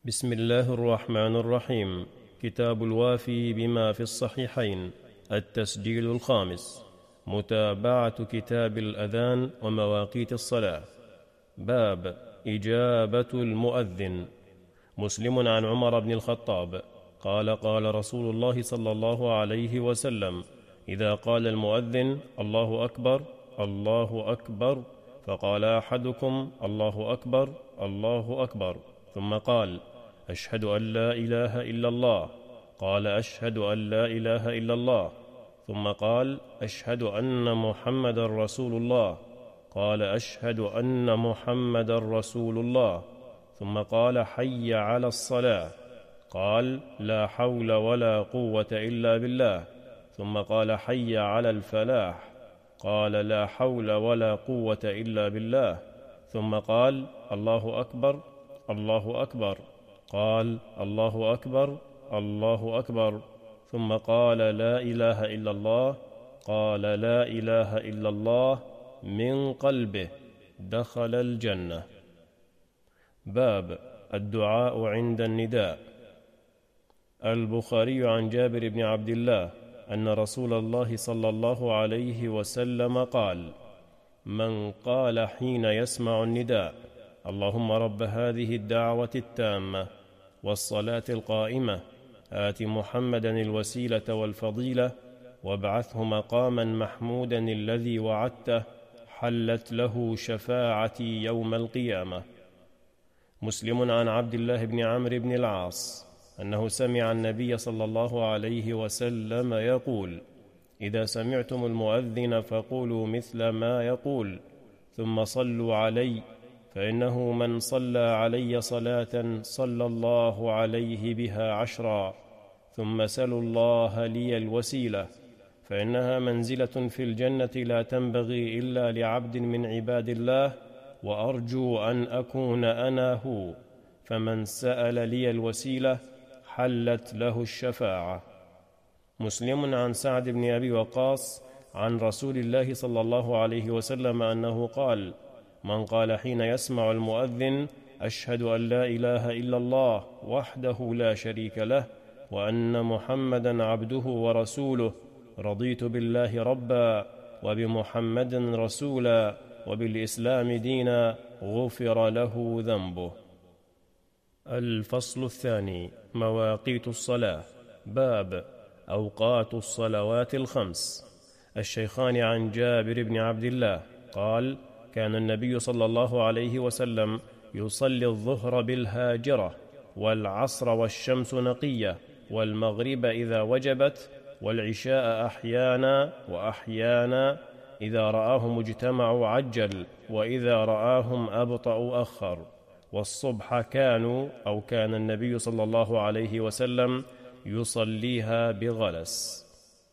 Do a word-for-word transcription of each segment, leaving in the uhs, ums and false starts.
بسم الله الرحمن الرحيم. كتاب الوافي بما في الصحيحين، التسجيل الخامس، متابعة كتاب الأذان ومواقيت الصلاة. باب إجابة المؤذن. مسلم عن عمر بن الخطاب قال قال رسول الله صلى الله عليه وسلم: إذا قال المؤذن الله أكبر الله أكبر، فقال أحدكم الله أكبر الله أكبر، ثم قال: أشهد أن لا إله إلا الله، قال: أشهد أن لا إله إلا الله، ثم قال: أشهد أن محمد رسول الله، قال: أشهد أن محمد رسول الله، ثم قال: حي على الصلاة، قال: لا حول ولا قوة إلا بالله، ثم قال: حي على الفلاح، قال: لا حول ولا قوة إلا بالله، ثم قال: الله أكبر الله أكبر، قال: الله أكبر الله أكبر، ثم قال: لا إله إلا الله، قال: لا إله إلا الله، من قلبه دخل الجنة. باب الدعاء عند النداء. البخاري عن جابر بن عبد الله أن رسول الله صلى الله عليه وسلم قال: من قال حين يسمع النداء: اللهم رب هذه الدعوة التامة والصلاة القائمة، آت محمدا الوسيلة والفضيلة، وابعثه مقاما محمودا الذي وعدته، حلت له شفاعتي يوم القيامة. مسلم عن عبد الله بن عمرو بن العاص أنه سمع النبي صلى الله عليه وسلم يقول: إذا سمعتم المؤذن فقولوا مثل ما يقول، ثم صلوا علي، فإنه من صلى علي صلاة صلى الله عليه بها عشرا، ثم سلوا الله لي الوسيلة، فإنها منزلة في الجنة لا تنبغي إلا لعبد من عباد الله، وأرجو أن أكون أنا هو، فمن سأل لي الوسيلة حلت له الشفاعة. مسلم عن سعد بن أبي وقاص عن رسول الله صلى الله عليه وسلم أنه قال: من قال حين يسمع المؤذن: أشهد أن لا إله إلا الله وحده لا شريك له، وأن محمدا عبده ورسوله، رضيت بالله ربا، وبمحمد رسولا، وبالإسلام دينا، غفر له ذنبه. الفصل الثاني، مواقيت الصلاة. باب أوقات الصلوات الخمس. الشيخان عن جابر بن عبد الله قال: كان النبي صلى الله عليه وسلم يصلي الظهر بالهاجرة، والعصر والشمس نقية، والمغرب إذا وجبت، والعشاء أحيانا وأحيانا، إذا رآهم اجتمعوا عجل، وإذا رآهم أبطأوا أخر، والصبح كانوا أو كان النبي صلى الله عليه وسلم يصليها بغلس.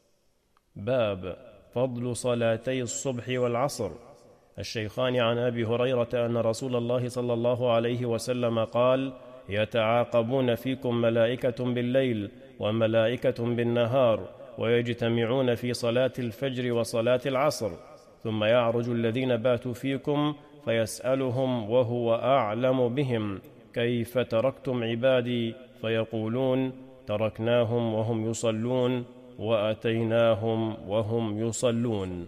باب فضل صلاتي الصبح والعصر. الشيخان عن أبي هريرة أن رسول الله صلى الله عليه وسلم قال: يتعاقبون فيكم ملائكة بالليل وملائكة بالنهار، ويجتمعون في صلاة الفجر وصلاة العصر، ثم يعرج الذين باتوا فيكم فيسألهم وهو أعلم بهم: كيف تركتم عبادي؟ فيقولون: تركناهم وهم يصلون، وأتيناهم وهم يصلون.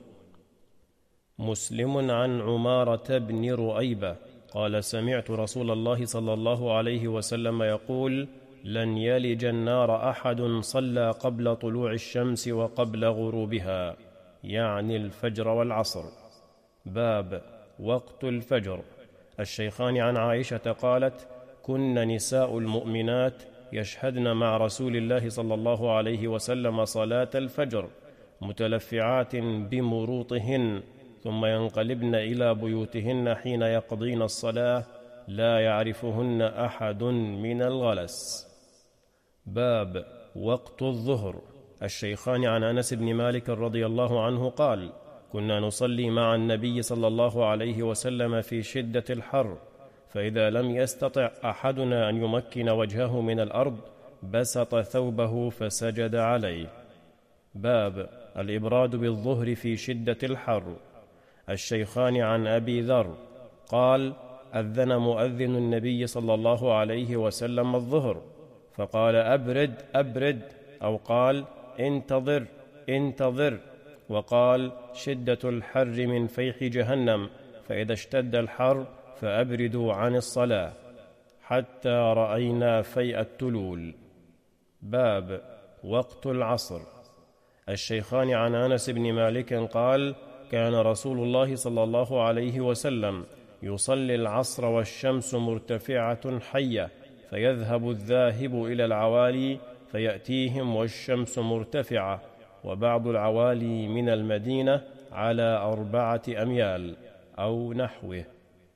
مسلم عن عمارة بن رؤيبة قال: سمعت رسول الله صلى الله عليه وسلم يقول: لن يلج النار أحد صلى قبل طلوع الشمس وقبل غروبها، يعني الفجر والعصر. باب وقت الفجر. الشيخان عن عائشة قالت: كن نساء المؤمنات يشهدن مع رسول الله صلى الله عليه وسلم صلاة الفجر، متلفعات بمروطهن، ثم ينقلبن إلى بيوتهن حين يقضين الصلاة، لا يعرفهن أحد من الغلس. باب وقت الظهر. الشيخان عن أنس بن مالك رضي الله عنه قال: كنا نصلي مع النبي صلى الله عليه وسلم في شدة الحر، فإذا لم يستطع أحدنا أن يمكن وجهه من الأرض بسط ثوبه فسجد عليه. باب الإبراد بالظهر في شدة الحر. الشيخان عن أبي ذر قال: أذن مؤذن النبي صلى الله عليه وسلم الظهر، فقال: أبرد أبرد، أو قال: انتظر انتظر، وقال: شدة الحر من فيح جهنم، فإذا اشتد الحر فأبردوا عن الصلاة، حتى رأينا فيء التلول. باب وقت العصر. الشيخان عن أنس بن مالك قال: كان رسول الله صلى الله عليه وسلم يصلي العصر والشمس مرتفعة حية، فيذهب الذاهب إلى العوالي فيأتيهم والشمس مرتفعة، وبعض العوالي من المدينة على أربعة أميال أو نحوه.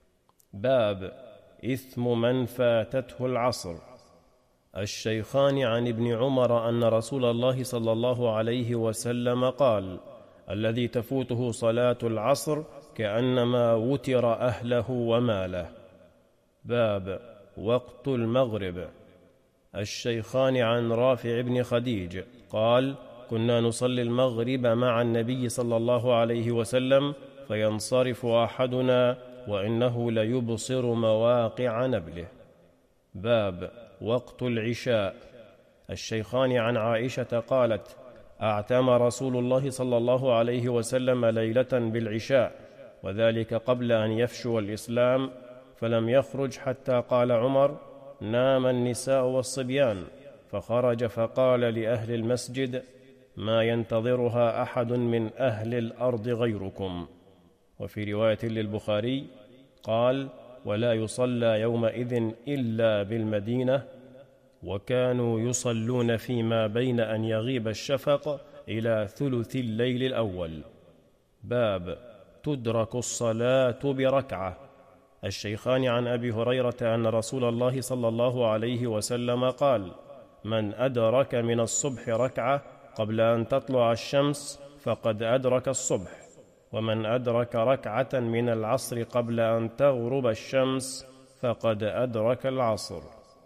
باب إثم من فاتته العصر. الشيخان عن ابن عمر أن رسول الله صلى الله عليه وسلم قال: الذي تفوته صلاة العصر كأنما وتر أهله وماله. باب وقت المغرب. الشيخان عن رافع بن خديج قال: كنا نصلي المغرب مع النبي صلى الله عليه وسلم، فينصرف أحدنا وإنه ليبصر مواقع نبله. باب وقت العشاء. الشيخان عن عائشة قالت: أعتم رسول الله صلى الله عليه وسلم ليلة بالعشاء، وذلك قبل أن يفشو الإسلام، فلم يخرج حتى قال عمر: نام النساء والصبيان، فخرج فقال لأهل المسجد: ما ينتظرها أحد من أهل الأرض غيركم. وفي رواية للبخاري قال: ولا يصلى يومئذ إلا بالمدينة، وكانوا يصلون فيما بين أن يغيب الشفق إلى ثلث الليل الأول. باب تدرك الصلاة بركعة. الشيخان عن أبي هريرة أن رسول الله صلى الله عليه وسلم قال: من أدرك من الصبح ركعة قبل أن تطلع الشمس فقد أدرك الصبح، ومن أدرك ركعة من العصر قبل أن تغرب الشمس فقد أدرك العصر.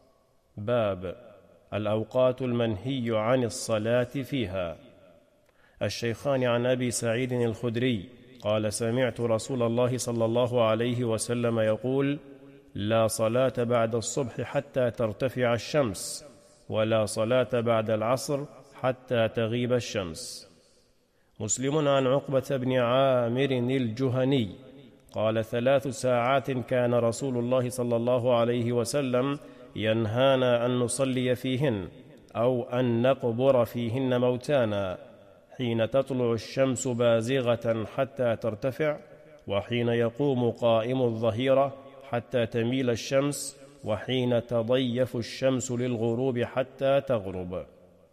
باب الأوقات المنهي عن الصلاة فيها. الشيخان عن أبي سعيد الخدري قال: سمعت رسول الله صلى الله عليه وسلم يقول: لا صلاة بعد الصبح حتى ترتفع الشمس، ولا صلاة بعد العصر حتى تغيب الشمس. مسلم عن عقبة بن عامر الجهني قال: ثلاث ساعات كان رسول الله صلى الله عليه وسلم ينهانا أن نصلي فيهن، أو أن نقبر فيهن موتانا: حين تطلع الشمس بازغة حتى ترتفع، وحين يقوم قائم الظهيرة حتى تميل الشمس، وحين تضيف الشمس للغروب حتى تغرب.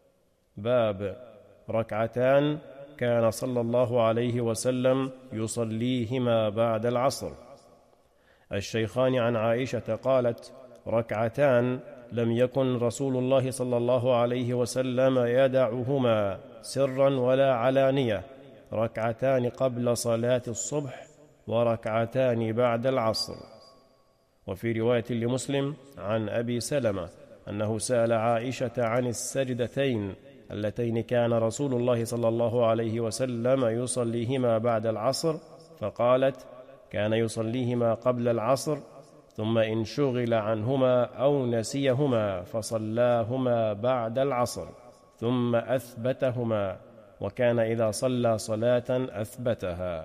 باب ركعتان كان صلى الله عليه وسلم يصليهما بعد العصر. الشيخان عن عائشة قالت: ركعتان لم يكن رسول الله صلى الله عليه وسلم يدعهما سرا ولا علانية، ركعتان قبل صلاة الصبح وركعتان بعد العصر. وفي رواية لمسلم عن أبي سلمة أنه سأل عائشة عن السجدتين اللتين كان رسول الله صلى الله عليه وسلم يصليهما بعد العصر، فقالت: كان يصليهما قبل العصر، ثم إن شغل عنهما أو نسيهما فصلاهما بعد العصر، ثم أثبتهما، وكان إذا صلى صلاة أثبتها.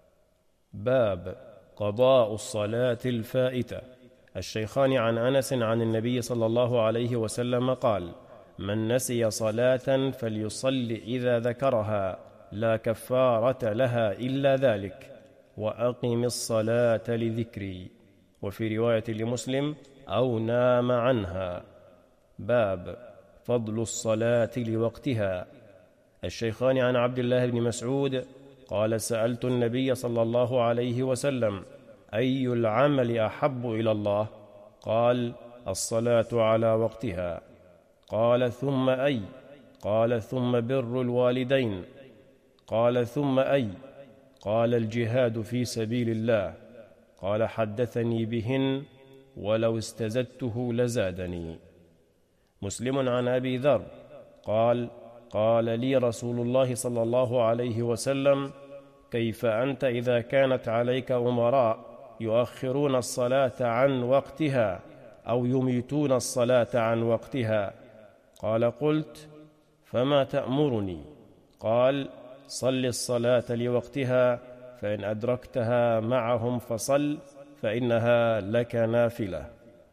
باب قضاء الصلاة الفائتة. الشيخان عن أنس عن النبي صلى الله عليه وسلم قال: من نسي صلاة فليصل إذا ذكرها، لا كفارة لها إلا ذلك، وأقم الصلاة لذكري. وفي رواية لمسلم: أو نام عنها. باب فضل الصلاة لوقتها. الشيخان عن عبد الله بن مسعود قال: سألت النبي صلى الله عليه وسلم: أي العمل أحب إلى الله؟ قال: الصلاة على وقتها. قال: ثم أي؟ قال: ثم بر الوالدين. قال: ثم أي؟ قال: الجهاد في سبيل الله. قال: حدثني بهن ولو استزدته لزادني. مسلم عن أبي ذر قال: قال لي رسول الله صلى الله عليه وسلم: كيف أنت إذا كانت عليك أمراء يؤخرون الصلاة عن وقتها أو يميتون الصلاة عن وقتها. قال: قلت: فما تأمرني؟ قال: صل الصلاة لوقتها، فإن أدركتها معهم فصل، فإنها لك نافلة.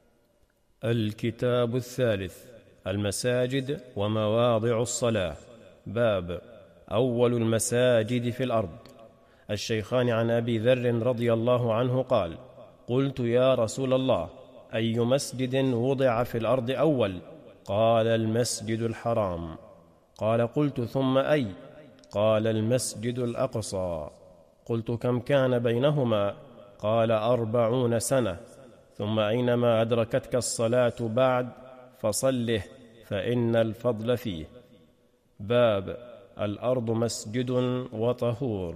الكتاب الثالث: المساجد ومواضع الصلاة. باب أول المساجد في الأرض. الشيخان عن أبي ذر رضي الله عنه قال: قلت: يا رسول الله، أي مسجد وضع في الأرض أول؟ قال: المسجد الحرام. قال: قلت: ثم أي؟ قال: المسجد الأقصى. قلت: كم كان بينهما؟ قال: أربعون سنة. ثم أينما أدركتك الصلاة بعد فصله، فإن الفضل فيه. باب الأرض مسجد وطهور.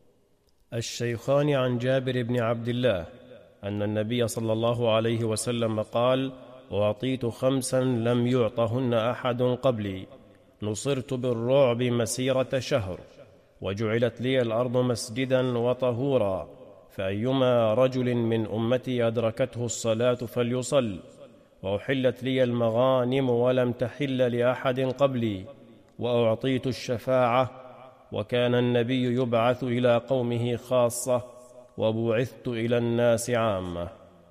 الشيخان عن جابر بن عبد الله أن النبي صلى الله عليه وسلم قال: أعطيت خمسا لم يعطهن أحد قبلي، نصرت بالرعب مسيرة شهر، وجعلت لي الأرض مسجدا وطهورا، فأيما رجل من أمتي أدركته الصلاة فليصل، وأحلت لي المغانم ولم تحل لأحد قبلي، وأعطيت الشفاعة، وكان النبي يبعث إلى قومه خاصة، وبعثت إلى الناس عامة.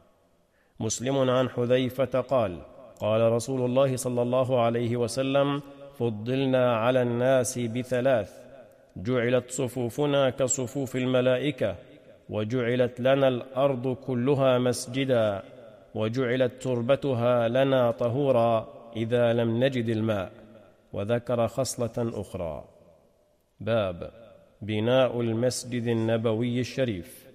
مسلم عن حذيفة قال: قال رسول الله صلى الله عليه وسلم: فضلنا على الناس بثلاث: جعلت صفوفنا كصفوف الملائكة، وجعلت لنا الأرض كلها مسجدا، وجعلت تربتها لنا طهورا إذا لم نجد الماء. وذكر خصلة أخرى. باب بناء المسجد النبوي الشريف.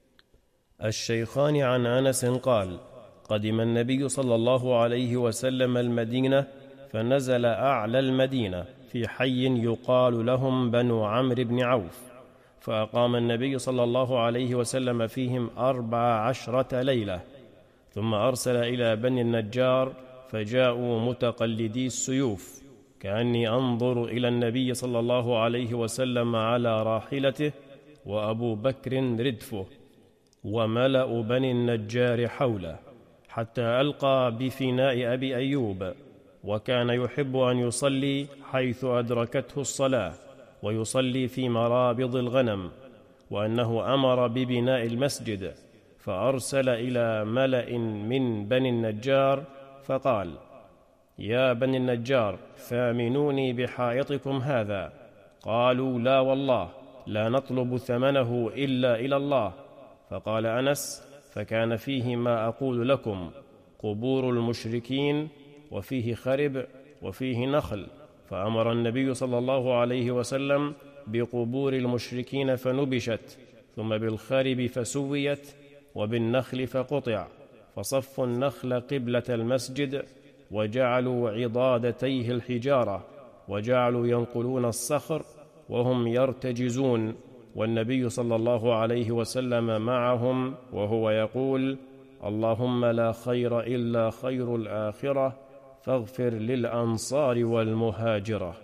الشيخان عن أنس قال: قدم النبي صلى الله عليه وسلم المدينة، فنزل أعلى المدينة في حي يقال لهم بنو عمرو بن عوف، فأقام النبي صلى الله عليه وسلم فيهم أربع عشرة ليلة، ثم أرسل إلى بني النجار، فجاءوا متقلدي السيوف، كأني أنظر إلى النبي صلى الله عليه وسلم على راحلته، وأبو بكر ردفه، وملأ بني النجار حوله، حتى ألقى بفناء أبي أيوب، وكان يحب أن يصلي حيث أدركته الصلاة، ويصلي في مرابض الغنم، وأنه أمر ببناء المسجد، فأرسل إلى ملأ من بني النجار فقال: يا بني النجار، ثامنوني بحائطكم هذا. قالوا: لا والله، لا نطلب ثمنه إلا إلى الله. فقال أنس: فكان فيه ما أقول لكم: قبور المشركين، وفيه خرب، وفيه نخل، فأمر النبي صلى الله عليه وسلم بقبور المشركين فنبشت، ثم بالخرب فسويت، وبالنخل فقطع، فصفوا النخل قبلة المسجد، وجعلوا عضادتيه الحجارة، وجعلوا ينقلون الصخر وهم يرتجزون، والنبي صلى الله عليه وسلم معهم، وهو يقول: اللهم لا خير إلا خير الآخرة، فاغفر للأنصار والمهاجرة.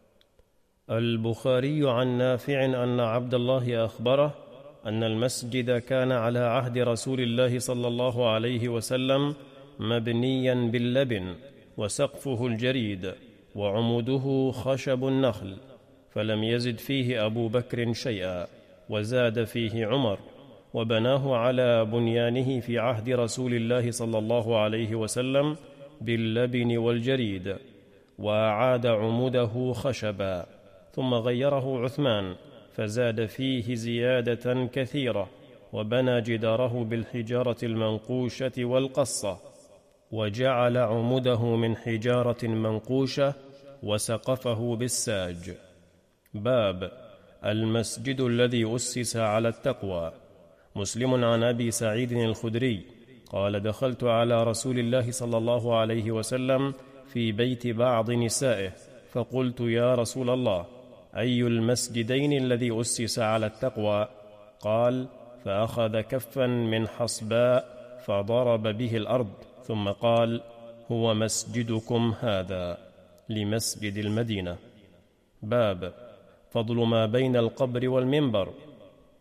البخاري عن نافع أن عبد الله أخبره أن المسجد كان على عهد رسول الله صلى الله عليه وسلم مبنيا باللبن، وسقفه الجريد، وعموده خشب النخل، فلم يزد فيه أبو بكر شيئا، وزاد فيه عمر، وبناه على بنيانه في عهد رسول الله صلى الله عليه وسلم باللبن والجريد، وأعاد عموده خشبا، ثم غيره عثمان فزاد فيه زيادة كثيرة، وبنى جداره بالحجارة المنقوشة والقصة، وجعل عموده من حجارة منقوشة، وسقفه بالساج. باب المسجد الذي أسس على التقوى. مسلم عن أبي سعيد الخدري قال: دخلت على رسول الله صلى الله عليه وسلم في بيت بعض نسائه، فقلت: يا رسول الله، أي المسجدين الذي أسس على التقوى؟ قال: فأخذ كفا من حصباء فضرب به الأرض، ثم قال: هو مسجدكم هذا، لمسجد المدينة. باب فضل ما بين القبر والمنبر.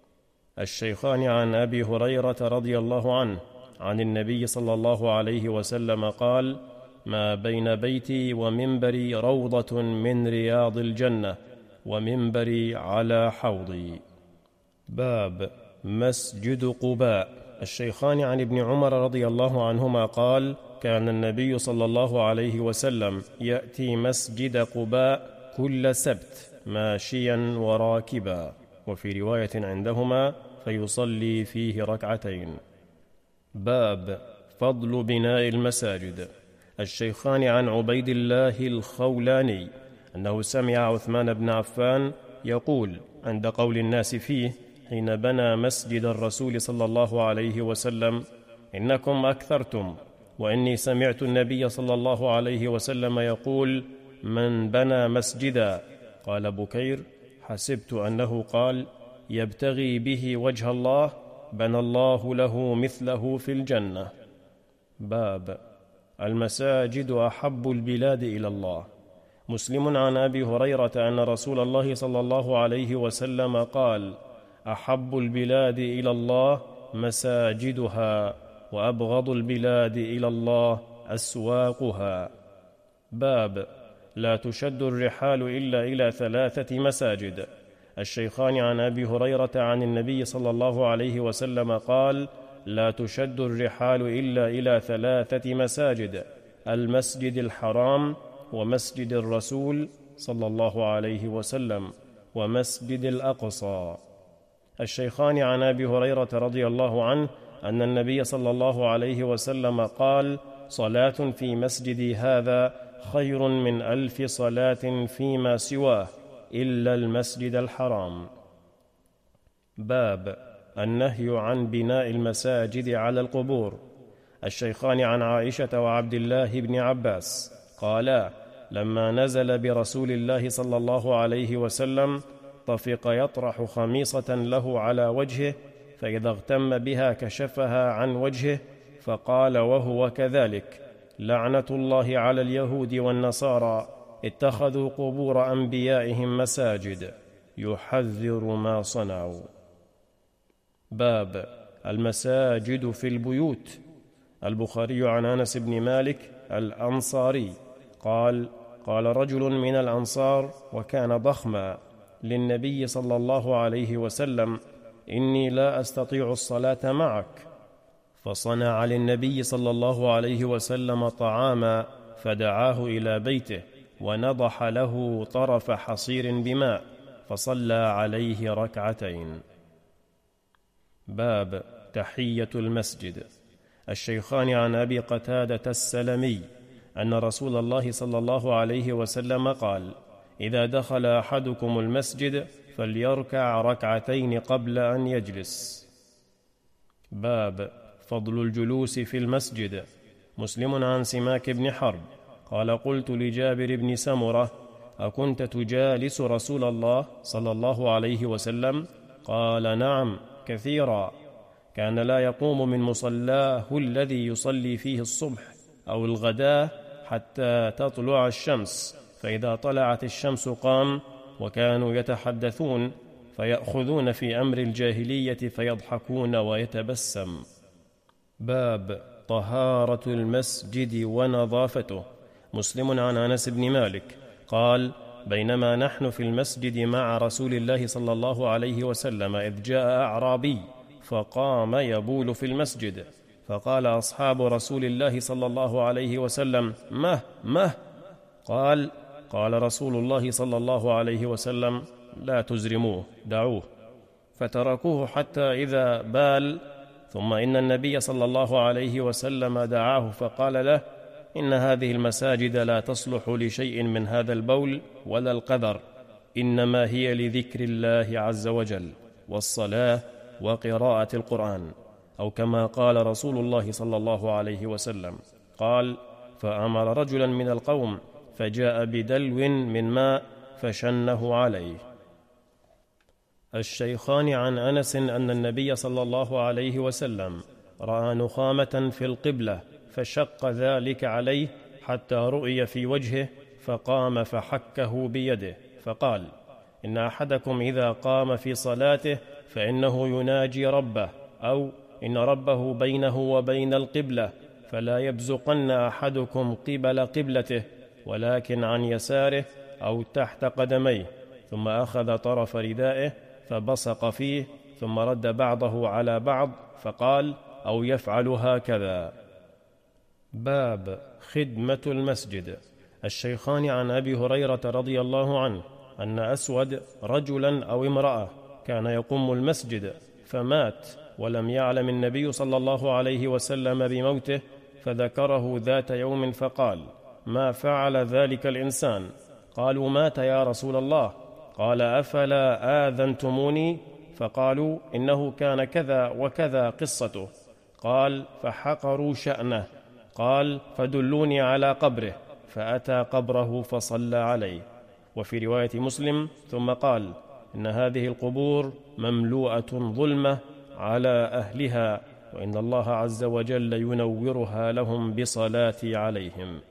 الشيخان عن أبي هريرة رضي الله عنه عن النبي صلى الله عليه وسلم قال: ما بين بيتي ومنبري روضة من رياض الجنة، ومنبري على حوضي. باب مسجد قباء. الشيخان عن ابن عمر رضي الله عنهما قال: كان النبي صلى الله عليه وسلم يأتي مسجد قباء كل سبت ماشيا وراكبا، وفي رواية عندهما فيصلي فيه ركعتين. باب فضل بناء المساجد. الشيخان عن عبيد الله الخولاني أنه سمع عثمان بن عفان يقول عند قول الناس فيه حين بنى مسجد الرسول صلى الله عليه وسلم: إنكم أكثرتم، وإني سمعت النبي صلى الله عليه وسلم يقول: من بنى مسجدا. قال بكير: حسبت أنه قال: يبتغي به وجه الله بنى الله له مثله في الجنة. باب المساجد أحب البلاد إلى الله. مسلم عن أبي هريرة أن رسول الله صلى الله عليه وسلم قال: أحب البلاد إلى الله مساجدها، وأبغض البلاد إلى الله أسواقها. باب لا تشد الرحال إلا إلى ثلاثة مساجد. الشيخان عن أبي هريرة عن النبي صلى الله عليه وسلم قال: لا تشد الرحال إلا إلى ثلاثة مساجد: المسجد الحرام، ومسجد الرسول صلى الله عليه وسلم، ومسجد الأقصى. الشيخان عن أبي هريرة رضي الله عنه أن النبي صلى الله عليه وسلم قال: صلاة في مسجدي هذا خير من ألف صلاة فيما سواه إلا المسجد الحرام. باب النهي عن بناء المساجد على القبور. الشيخان عن عائشة وعبد الله بن عباس قالا: لما نزل برسول الله صلى الله عليه وسلم طفق يطرح خميصة له على وجهه، فإذا اغتم بها كشفها عن وجهه، فقال وهو كذلك: لعنة الله على اليهود والنصارى اتخذوا قبور أنبيائهم مساجد، يحذر ما صنعوا. باب المساجد في البيوت. البخاري عن أنس بن مالك الأنصاري قال: قال رجل من الأنصار وكان ضخما للنبي صلى الله عليه وسلم: إني لا أستطيع الصلاة معك. فصنع للنبي صلى الله عليه وسلم طعاما، فدعاه إلى بيته ونضح له طرف حصير بماء، فصلى عليه ركعتين. باب تحية المسجد. الشيخان عن أبي قتادة السلمي أن رسول الله صلى الله عليه وسلم قال: إذا دخل أحدكم المسجد فليركع ركعتين قبل أن يجلس. باب فضل الجلوس في المسجد. مسلم عن سماك بن حرب قال: قلت لجابر بن سمرة: أكنت تجالس رسول الله صلى الله عليه وسلم؟ قال: نعم كثيرا، كان لا يقوم من مصلاه الذي يصلي فيه الصبح أو الغداء حتى تطلع الشمس، فإذا طلعت الشمس قام، وكانوا يتحدثون فيأخذون في أمر الجاهلية فيضحكون ويتبسم. باب طهارة المسجد ونظافته. مسلم عن أنس بن مالك قال: بينما نحن في المسجد مع رسول الله صلى الله عليه وسلم إذ جاء أعرابي فقام يبول في المسجد، فقال أصحاب رسول الله صلى الله عليه وسلم: مه مه. قال قال رسول الله صلى الله عليه وسلم: لا تزرموه، دعوه. فتركوه حتى إذا بال، ثم إن النبي صلى الله عليه وسلم دعاه فقال له: إن هذه المساجد لا تصلح لشيء من هذا البول ولا القذر، إنما هي لذكر الله عز وجل والصلاة وقراءة القرآن، أو كما قال رسول الله صلى الله عليه وسلم. قال: فأمر رجلا من القوم فجاء بدلو من ماء فشنه عليه. الشيخان عن أنس أن النبي صلى الله عليه وسلم رأى نخامة في القبلة فشق ذلك عليه حتى رؤي في وجهه، فقام فحكه بيده، فقال: إن أحدكم إذا قام في صلاته فإنه يناجي ربه، أو إن ربه بينه وبين القبلة، فلا يبزقن أحدكم قبل قبلته ولكن عن يساره أو تحت قدميه. ثم أخذ طرف ردائه فبصق فيه، ثم رد بعضه على بعض فقال: أو يفعل هكذا. باب خدمة المسجد. الشيخان عن أبي هريرة رضي الله عنه أن أسود رجلا أو امرأة كان يقوم المسجد فمات، ولم يعلم النبي صلى الله عليه وسلم بموته، فذكره ذات يوم فقال: ما فعل ذلك الإنسان؟ قالوا: مات يا رسول الله. قال: أفلا آذنتموني؟ فقالوا: إنه كان كذا وكذا قصته. قال: فحقروا شأنه. قال: فدلوني على قبره، فأتى قبره فصلى عليه. وفي رواية مسلم: ثم قال: إن هذه القبور مملوءة ظلمة على أهلها، وإن الله عز وجل ينورها لهم بصلاتي عليهم.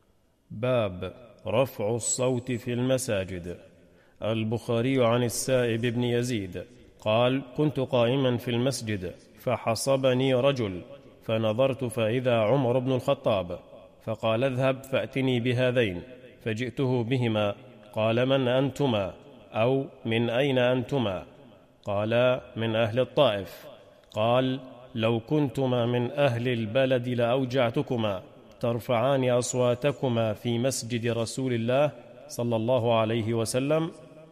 باب رفع الصوت في المساجد. البخاري عن السائب بن يزيد قال: كنت قائما في المسجد فحصبني رجل، فنظرت فإذا عمر بن الخطاب، فقال: اذهب فأتني بهذين، فجئته بهما. قال: من أنتما؟ أو من أين أنتما؟ قال: من أهل الطائف. قال: لو كنتما من أهل البلد لأوجعتكما ترفعان أصواتكما في مسجد رسول الله صلى الله عليه وسلم.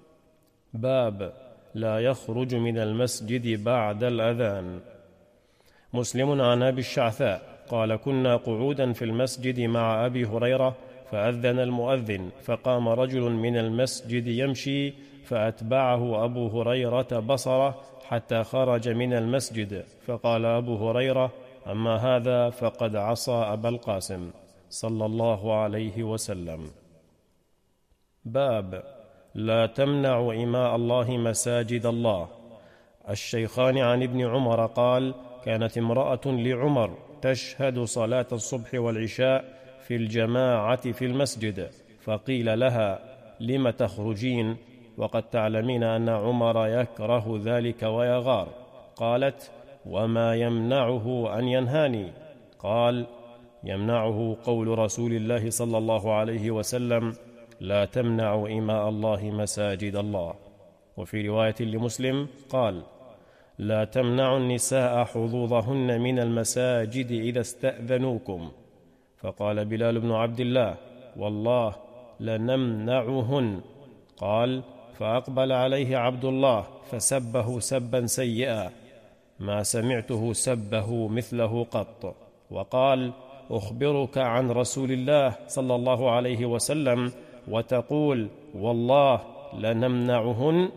باب لا يخرج من المسجد بعد الأذان. مسلم عن أبي الشعثاء قال: كنا قعودا في المسجد مع أبي هريرة، فأذن المؤذن، فقام رجل من المسجد يمشي، فأتبعه أبو هريرة بصره حتى خرج من المسجد، فقال أبو هريرة: أما هذا فقد عصى أبا القاسم صلى الله عليه وسلم. باب لا تمنع إماء الله مساجد الله. الشيخان عن ابن عمر قال: كانت امرأة لعمر تشهد صلاة الصبح والعشاء في الجماعة في المسجد، فقيل لها: لم تخرجين وقد تعلمين أن عمر يكره ذلك ويغار؟ قالت: وما يمنعه أن ينهاني؟ قال: يمنعه قول رسول الله صلى الله عليه وسلم: لا تمنعوا إماء الله مساجد الله. وفي رواية لمسلم قال: لا تمنعوا النساء حظوظهن من المساجد إذا استأذنوكم. فقال بلال بن عبد الله: والله لنمنعهن. قال: فأقبل عليه عبد الله فسبه سبا سيئا ما سمعته سبه مثله قط، وقال: أخبرك عن رسول الله صلى الله عليه وسلم وتقول والله لنمنعهن؟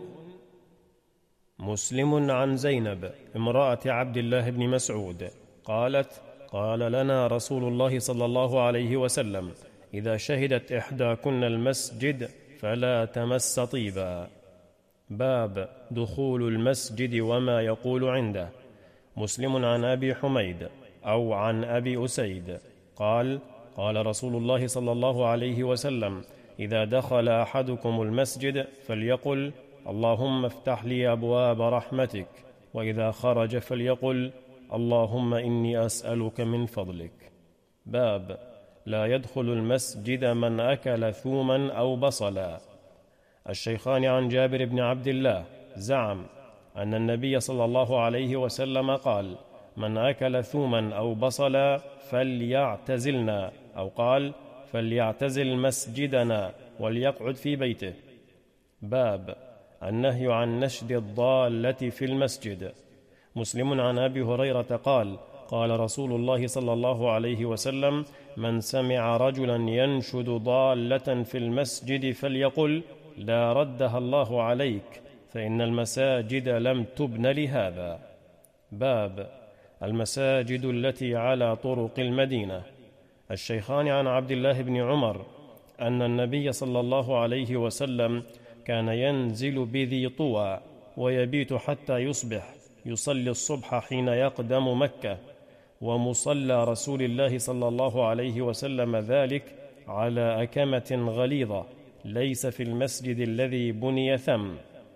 مسلم عن زينب امرأة عبد الله بن مسعود قالت: قال لنا رسول الله صلى الله عليه وسلم: إذا شهدت إحداكن المسجد فلا تمس طيبا. باب دخول المسجد وما يقول عنده. مسلم عن أبي حميد أو عن أبي أسيد قال: قال رسول الله صلى الله عليه وسلم: إذا دخل أحدكم المسجد فليقل: اللهم افتح لي أبواب رحمتك، وإذا خرج فليقل: اللهم إني أسألك من فضلك. باب لا يدخل المسجد من أكل ثوما أو بصلا. الشيخان عن جابر بن عبد الله زعم أن النبي صلى الله عليه وسلم قال: من أكل ثوما أو بصلا فليعتزلنا، أو قال: فليعتزل مسجدنا وليقعد في بيته. باب النهي عن نشد الضالة في المسجد. مسلم عن أبي هريرة قال: قال رسول الله صلى الله عليه وسلم: من سمع رجلا ينشد ضالة في المسجد فليقل: لا ردها الله عليك، فإن المساجد لم تبن لهذا. باب المساجد التي على طرق المدينة. الشيخان عن عبد الله بن عمر أن النبي صلى الله عليه وسلم كان ينزل بذي طوى ويبيت حتى يصبح، يصلي الصبح حين يقدم مكة، ومصلى رسول الله صلى الله عليه وسلم ذلك على أكمة غليظة ليس في المسجد الذي بني ثم.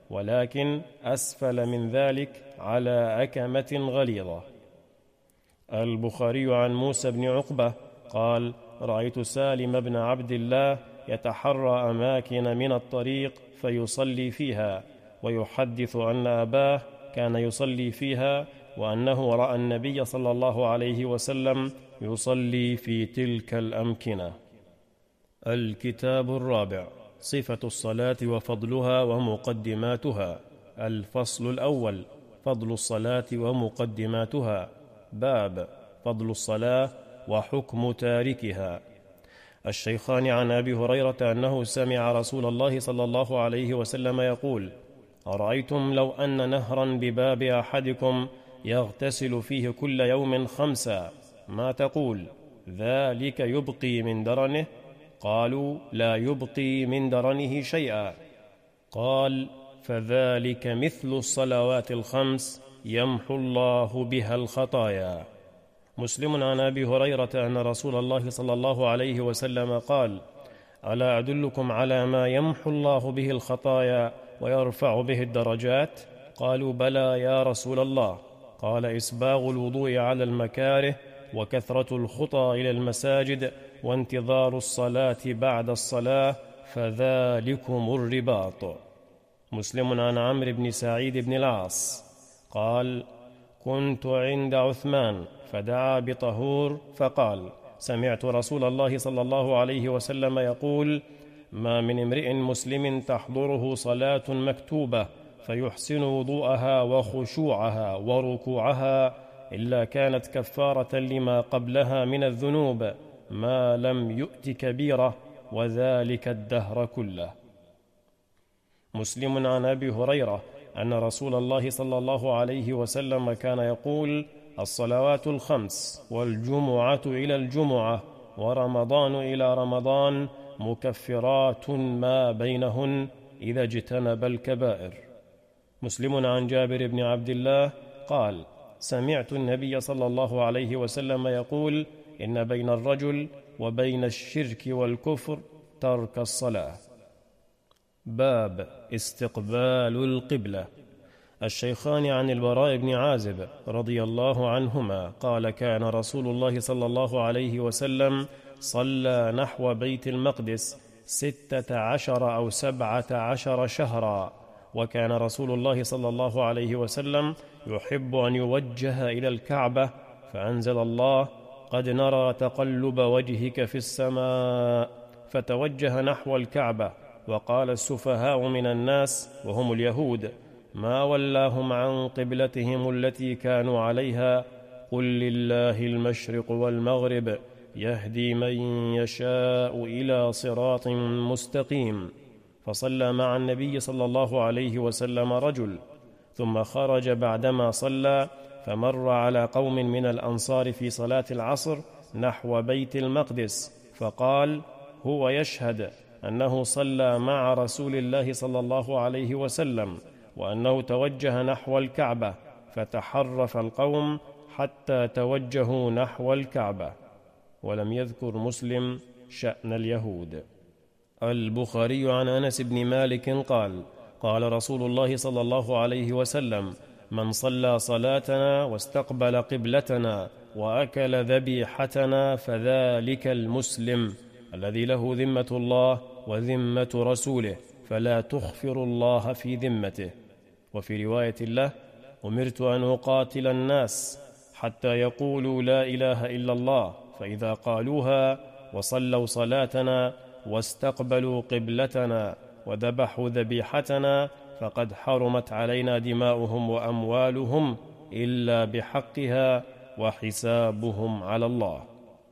ولكن أسفل من ذلك على أكمة غليظة. البخاري عن موسى بن عقبة قال: رأيت سالم بن عبد الله يتحرى أماكن من الطريق فيصلي فيها، ويحدث أن أباه كان يصلي فيها، وأنه رأى النبي صلى الله عليه وسلم يصلي في تلك الأمكنة. الكتاب الرابع: صفة الصلاة وفضلها ومقدماتها. الفصل الأول: فضل الصلاة ومقدماتها. باب فضل الصلاة وحكم تاركها. الشيخان عن أبي هريرة أنه سمع رسول الله صلى الله عليه وسلم يقول: أرأيتم لو أن نهرا بباب أحدكم يغتسل فيه كل يوم خمسا، ما تقول؟ ذلك يبقي من درنه؟ قالوا: لا يبقي من درنه شيئا. قال: فذلك مثل الصلوات الخمس يمحو الله بها الخطايا. مسلم عن أبي هريرة أن رسول الله صلى الله عليه وسلم قال: ألا أدلكم على ما يمحو الله به الخطايا ويرفع به الدرجات؟ قالوا: بلى يا رسول الله. قال: إسباغ الوضوء على المكاره، وكثرة الخطى إلى المساجد، وانتظار الصلاة بعد الصلاة، فذلكم الرباط. مسلم عن عمرو بن سعيد بن العاص قال: كنت عند عثمان فدعا بطهور فقال: سمعت رسول الله صلى الله عليه وسلم يقول: ما من امرئ مسلم تحضره صلاة مكتوبة فيحسن وضوءها وخشوعها وركوعها إلا كانت كفارة لما قبلها من الذنوب ما لم يؤت كبيرة، وذلك الدهر كله. مسلم عن أبي هريرة أن رسول الله صلى الله عليه وسلم كان يقول: الصلوات الخمس والجمعة إلى الجمعة ورمضان إلى رمضان مكفرات ما بينهن إذا اجتنب الكبائر. مسلم عن جابر بن عبد الله قال: سمعت النبي صلى الله عليه وسلم يقول: إن بين الرجل وبين الشرك والكفر ترك الصلاة. باب استقبال القبلة. الشيخان عن البراء بن عازب رضي الله عنهما قال: كان رسول الله صلى الله عليه وسلم صلى نحو بيت المقدس ستة عشر أو سبعة عشر شهرا، وكان رسول الله صلى الله عليه وسلم يحب أن يوجه إلى الكعبة، فأنزل الله: قد نرى تقلب وجهك في السماء، فتوجه نحو الكعبة. وقال السفهاء من الناس وهم اليهود: ما ولاهم عن قبلتهم التي كانوا عليها، قل لله المشرق والمغرب يهدي من يشاء إلى صراط مستقيم. فصلى مع النبي صلى الله عليه وسلم رجل، ثم خرج بعدما صلى فمر على قوم من الأنصار في صلاة العصر نحو بيت المقدس، فقال: هو يشهد أنه صلى مع رسول الله صلى الله عليه وسلم، وأنه توجه نحو الكعبة، فتحرف القوم حتى توجهوا نحو الكعبة. ولم يذكر مسلم شأن اليهود. البخاري عن أنس بن مالك قال: قال رسول الله صلى الله عليه وسلم: من صلى صلاتنا واستقبل قبلتنا وأكل ذبيحتنا فذلك المسلم الذي له ذمة الله وذمة رسوله، فلا تخفر الله في ذمته. وفي رواية له: أمرت أن أقاتل الناس حتى يقولوا لا إله إلا الله، فإذا قالوها وصلوا صلاتنا واستقبلوا قبلتنا وذبحوا ذبيحتنا فقد حرمت علينا دماؤهم وأموالهم إلا بحقها، وحسابهم على الله.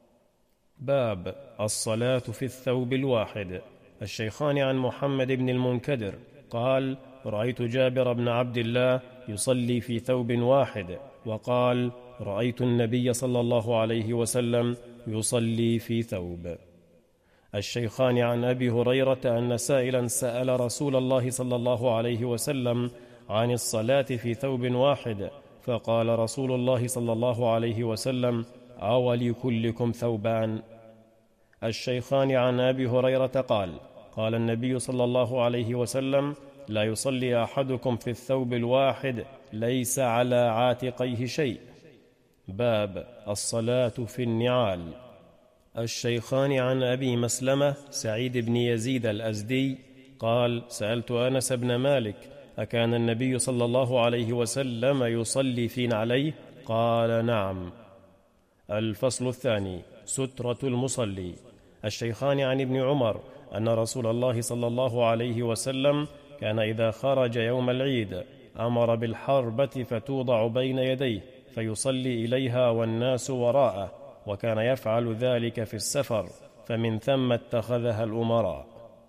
باب الصلاة في الثوب الواحد. الشيخان عن محمد بن المنكدر قال: رأيت جابر بن عبد الله يصلي في ثوب واحد، وقال: رأيت النبي صلى الله عليه وسلم يصلي في ثوب. الشيخان عن أبي هريرة أن سائلا سأل رسول الله صلى الله عليه وسلم عن الصلاة في ثوب واحد، فقال رسول الله صلى الله عليه وسلم: أولكلكم ثوبان؟ الشيخان عن أبي هريرة قال: قال النبي صلى الله عليه وسلم: لا يصلي أحدكم في الثوب الواحد ليس على عاتقيه شيء. باب الصلاة في النعال. الشيخان عن أبي مسلمة سعيد بن يزيد الأزدي قال: سألت أنس بن مالك: أكان النبي صلى الله عليه وسلم يصلي في نعليه؟ قال: نعم. الفصل الثاني: سترة المصلي. الشيخان عن ابن عمر أن رسول الله صلى الله عليه وسلم كان إذا خرج يوم العيد أمر بالحربة فتوضع بين يديه فيصلي إليها والناس وراءه، وكان يفعل ذلك في السفر، فمن ثم اتخذها الأمراء.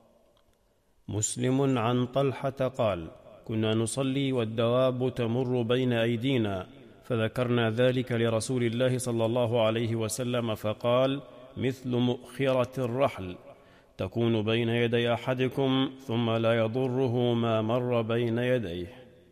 مسلم عن طلحة قال: كنا نصلي والدواب تمر بين أيدينا، فذكرنا ذلك لرسول الله صلى الله عليه وسلم فقال: مثل مؤخرة الرحل، تكون بين يدي أحدكم ثم لا يضره ما مر بين يديه.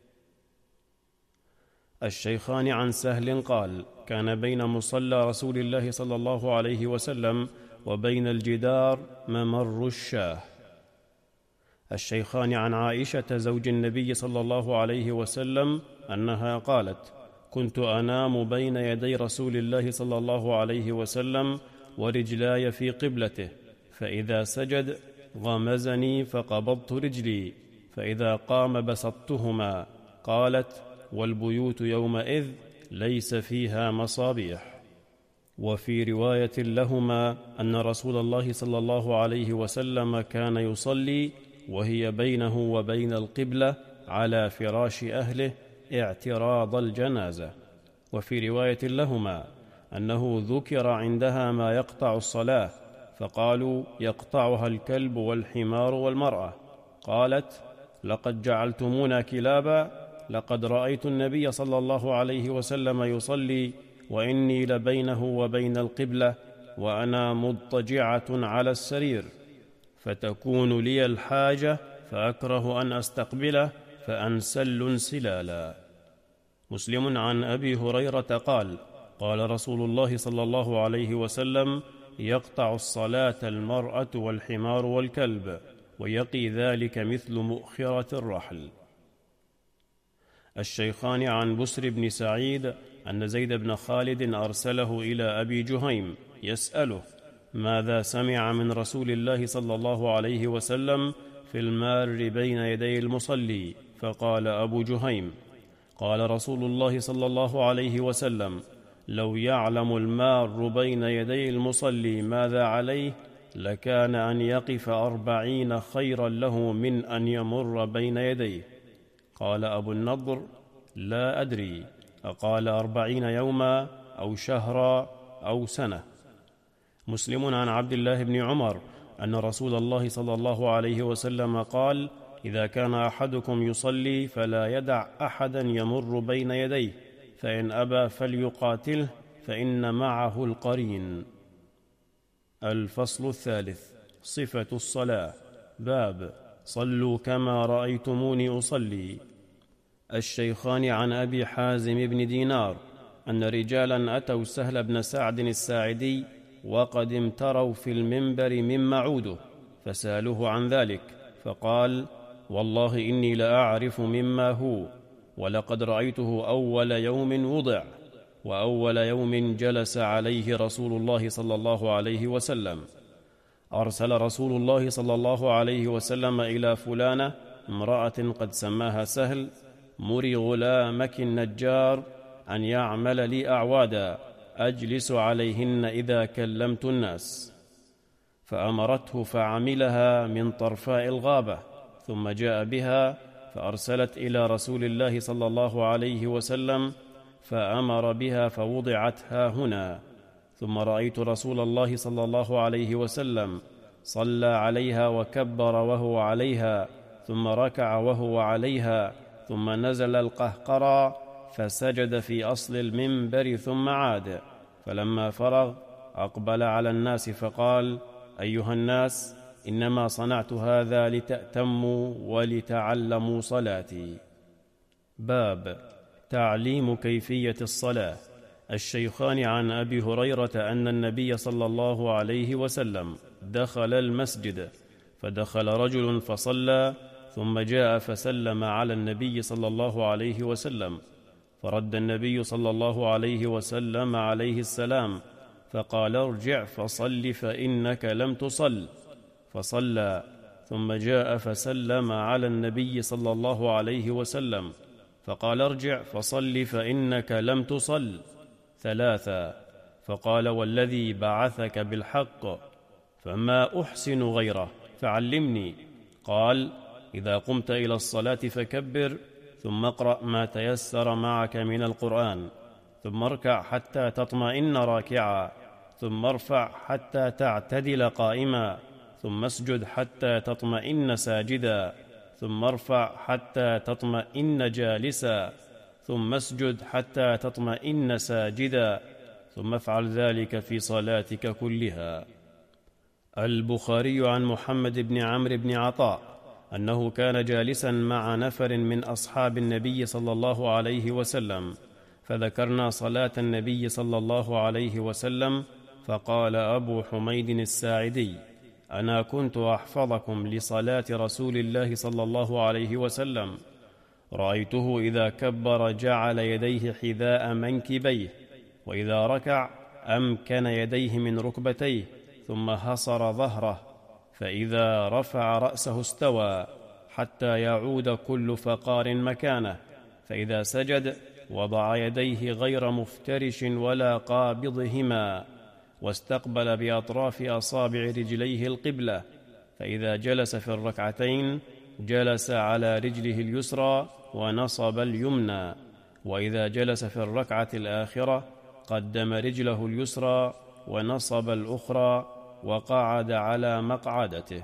الشيخان عن سهل قال: كان بين مصلى رسول الله صلى الله عليه وسلم وبين الجدار ممر الشاه. الشيخان عن عائشة زوج النبي صلى الله عليه وسلم أنها قالت: كنت أنام بين يدي رسول الله صلى الله عليه وسلم ورجلاي في قبلته، فإذا سجد غمزني فقبضت رجلي، فإذا قام بسطتهما. قالت: والبيوت يومئذ ليس فيها مصابيح. وفي رواية لهما أن رسول الله صلى الله عليه وسلم كان يصلي وهي بينه وبين القبلة على فراش أهله اعتراض الجنازة. وفي رواية لهما أنه ذكر عندها ما يقطع الصلاة، فقالوا: يقطعها الكلب والحمار والمرأة. قالت: لقد جعلتمونا كلابا، لقد رأيت النبي صلى الله عليه وسلم يصلي وإني لبينه وبين القبلة وأنا مضطجعة على السرير، فتكون لي الحاجة فأكره أن أستقبله فأنسل انسلالا. مسلم عن أبي هريرة قال: قال رسول الله صلى الله عليه وسلم: يقطع الصلاة المرأة والحمار والكلب، ويقي ذلك مثل مؤخرة الرحل. الشيخان عن بسر بن سعيد أن زيد بن خالد أرسله إلى أبي جهيم يسأله: ماذا سمع من رسول الله صلى الله عليه وسلم في المار بين يدي المصلي؟ فقال أبو جهيم: قال رسول الله صلى الله عليه وسلم: لو يعلم المار بين يدي المصلي ماذا عليه لكان أن يقف أربعين خيرا له من أن يمر بين يديه. قال أبو النضر: لا أدري، أقال أربعين يوما أو شهرا أو سنة. مسلم عن عبد الله بن عمر أن رسول الله صلى الله عليه وسلم قال: إذا كان أحدكم يصلي فلا يدع أحدا يمر بين يديه، فإن أبى فليقاتله فإن معه القرين. الفصل الثالث: صفة الصلاة. باب صلوا كما رأيتموني أصلي. الشيخان عن أبي حازم بن دينار أن رجالا أتوا سهل بن سعد الساعدي وقد امتروا في المنبر مما عوده، فسألوه عن ذلك، فقال: والله إني لأعرف مما هو، ولقد رأيته أول يوم وضع، وأول يوم جلس عليه رسول الله صلى الله عليه وسلم. أرسل رسول الله صلى الله عليه وسلم إلى فلانة امرأة قد سماها سهل: مري غلامك النجار أن يعمل لي أعوادا أجلس عليهن إذا كلمت الناس. فأمرته فعملها من طرفاء الغابة، ثم جاء بها فأرسلت إلى رسول الله صلى الله عليه وسلم فأمر بها فوضعت ها هنا. ثم رأيت رسول الله صلى الله عليه وسلم صلى عليها وكبر وهو عليها، ثم ركع وهو عليها، ثم نزل القهقرى فسجد في أصل المنبر ثم عاد. فلما فرغ أقبل على الناس فقال: أيها الناس، إنما صنعت هذا لتأتموا ولتعلموا صلاتي. باب تعليم كيفية الصلاة. الشيخان عن أبي هريرة أن النبي صلى الله عليه وسلم دخل المسجد، فدخل رجل فصلى ثم جاء فسلم على النبي صلى الله عليه وسلم، فرد النبي صلى الله عليه وسلم عليه السلام، فقال: ارجع فصل فإنك لم تصل، فصلى. ثم جاء فسلم على النبي صلى الله عليه وسلم، فقال: ارجع فصل فإنك لم تصل، ثلاثا. فقال: والذي بعثك بالحق فما أحسن غيره فعلمني. قال: إذا قمت إلى الصلاة فكبر، ثم اقرأ ما تيسر معك من القرآن، ثم اركع حتى تطمئن راكعا، ثم ارفع حتى تعتدل قائما، ثم اسجد حتى تطمئن ساجدا، ثم ارفع حتى تطمئن جالسا، ثم اسجد حتى تطمئن ساجدا، ثم افعل ذلك في صلاتك كلها. البخاري عن محمد بن عمرو بن عطاء أنه كان جالسا مع نفر من أصحاب النبي صلى الله عليه وسلم، فذكرنا صلاة النبي صلى الله عليه وسلم، فقال أبو حميد الساعدي: أنا كنت أحفظكم لصلاة رسول الله صلى الله عليه وسلم، رأيته إذا كبر جعل يديه حذاء منكبيه، وإذا ركع أمكن يديه من ركبتيه، ثم حصر ظهره، فإذا رفع رأسه استوى حتى يعود كل فقار مكانه، فإذا سجد وضع يديه غير مفترش ولا قابضهما، واستقبل بأطراف أصابع رجليه القبلة، فإذا جلس في الركعتين جلس على رجله اليسرى ونصب اليمنى، وإذا جلس في الركعة الآخرة قدم رجله اليسرى ونصب الأخرى وقعد على مقعدته.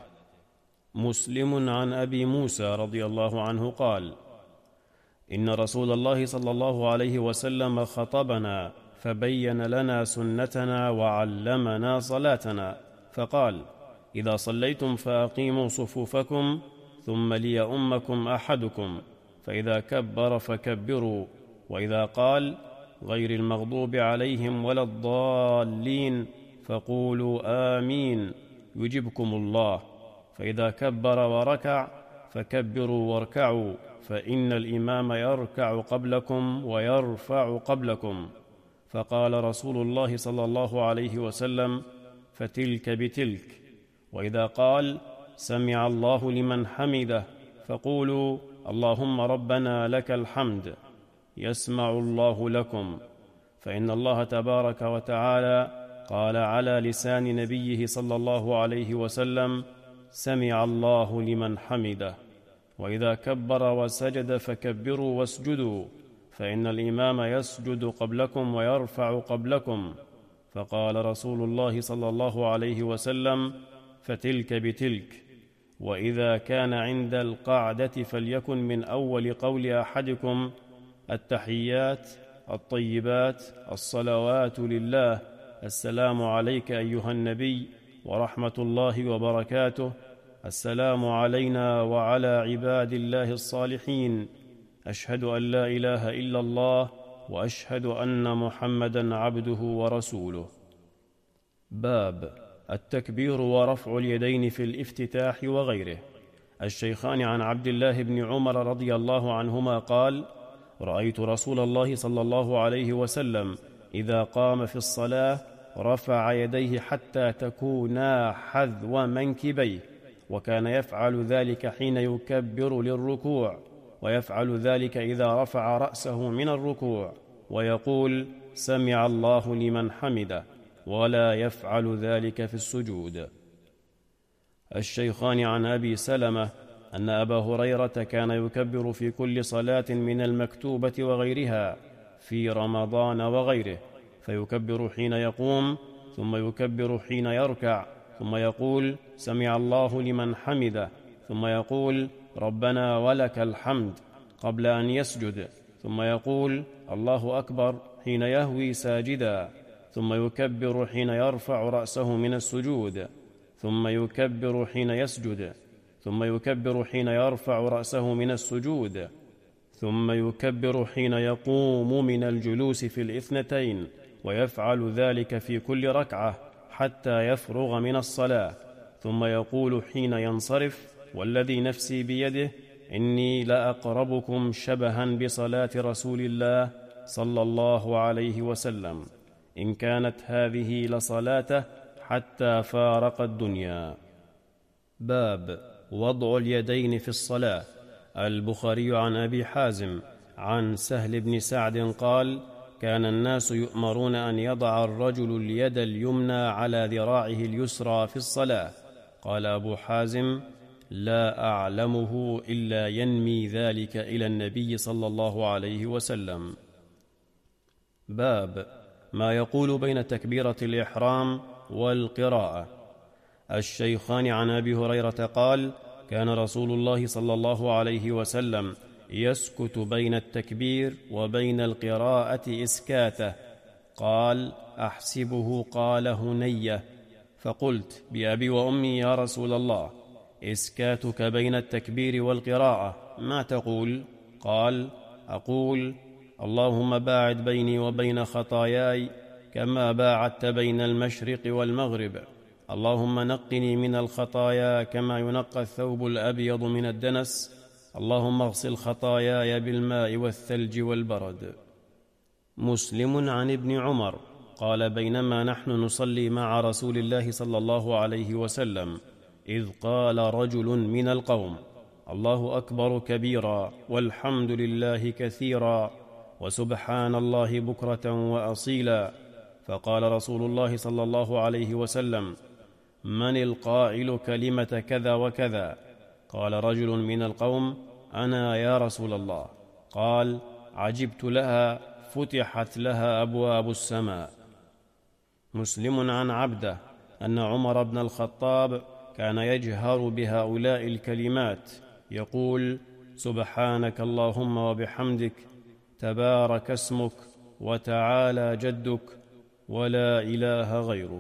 مسلم عن أبي موسى رضي الله عنه قال: إن رسول الله صلى الله عليه وسلم خطبنا فبين لنا سنتنا وعلمنا صلاتنا، فقال: إذا صليتم فأقيموا صفوفكم، ثم ليؤمكم أحدكم، فإذا كبر فكبروا، وإذا قال: غير المغضوب عليهم ولا الضالين فقولوا آمين يجبكم الله، فإذا كبر وركع فكبروا واركعوا، فإن الإمام يركع قبلكم ويرفع قبلكم. فقال رسول الله صلى الله عليه وسلم: فتلك بتلك. وإذا قال: سمع الله لمن حمده، فقولوا: اللهم ربنا لك الحمد، يسمع الله لكم، فإن الله تبارك وتعالى قال على لسان نبيه صلى الله عليه وسلم: سمع الله لمن حمده. وإذا كبر وسجد فكبروا واسجدوا، فإن الإمام يسجد قبلكم ويرفع قبلكم. فقال رسول الله صلى الله عليه وسلم: فتلك بتلك. وإذا كان عند القعدة فليكن من أول قول أحدكم: التحيات الطيبات الصلوات لله، السلام عليك أيها النبي ورحمة الله وبركاته، السلام علينا وعلى عباد الله الصالحين، أشهد أن لا إله إلا الله وأشهد أن محمدًا عبده ورسوله. باب التكبير ورفع اليدين في الافتتاح وغيره. الشيخان عن عبد الله بن عمر رضي الله عنهما قال: رأيت رسول الله صلى الله عليه وسلم إذا قام في الصلاة رفع يديه حتى تكونا حذو منكبيه، وكان يفعل ذلك حين يكبر للركوع، ويفعل ذلك إذا رفع رأسه من الركوع ويقول: سمع الله لمن حمده، ولا يفعل ذلك في السجود. الشيخان عن أبي سلمة أن أبا هريرة كان يكبر في كل صلاة من المكتوبة وغيرها في رمضان وغيره، فيكبر حين يقوم، ثم يكبر حين يركع، ثم يقول: سمع الله لمن حمده، ثم يقول: ربنا ولك الحمد قبل أن يسجد، ثم يقول: الله أكبر حين يهوي ساجدا، ثم يكبر حين يرفع رأسه من السجود، ثم يكبر حين يسجد، ثم يكبر حين يرفع رأسه من السجود، ثم يكبر حين يقوم من الجلوس في الاثنتين، ويفعل ذلك في كل ركعة حتى يفرغ من الصلاة، ثم يقول حين ينصرف: والذي نفسي بيده إني لأقربكم شبها بصلاة رسول الله صلى الله عليه وسلم، إن كانت هذه لصلاته حتى فارق الدنيا. باب وضع اليدين في الصلاة. البخاري عن أبي حازم عن سهل بن سعد قال: كان الناس يؤمرون أن يضع الرجل اليد اليمنى على ذراعه اليسرى في الصلاة. قال أبو حازم: لا أعلمه إلا ينمي ذلك إلى النبي صلى الله عليه وسلم. باب ما يقول بين تكبيرة الإحرام والقراءة. الشيخان عن أبي هريرة قال: كان رسول الله صلى الله عليه وسلم يسكت بين التكبير وبين القراءة إسكاته. قال: أحسبه قال هنية، فقلت: بأبي وأمي يا رسول الله، إسكاتك بين التكبير والقراءة ما تقول؟ قال: أقول: اللهم باعد بيني وبين خطاياي كما باعدت بين المشرق والمغرب، اللهم نقني من الخطايا كما ينقى الثوب الأبيض من الدنس، اللهم اغسل خطاياي بالماء والثلج والبرد. مسلم عن ابن عمر قال: بينما نحن نصلي مع رسول الله صلى الله عليه وسلم إذ قال رجل من القوم: الله أكبر كبيرا والحمد لله كثيرا وسبحان الله بكرة وأصيلا. فقال رسول الله صلى الله عليه وسلم: من القائل كلمة كذا وكذا؟ قال رجل من القوم: أنا يا رسول الله. قال: عجبت لها، فتحت لها أبواب السماء. مسلم عن عبده أن عمر بن الخطاب كان يجهر بهؤلاء الكلمات، يقول: سبحانك اللهم وبحمدك، تبارك اسمك، وتعالى جدك، ولا إله غيرك.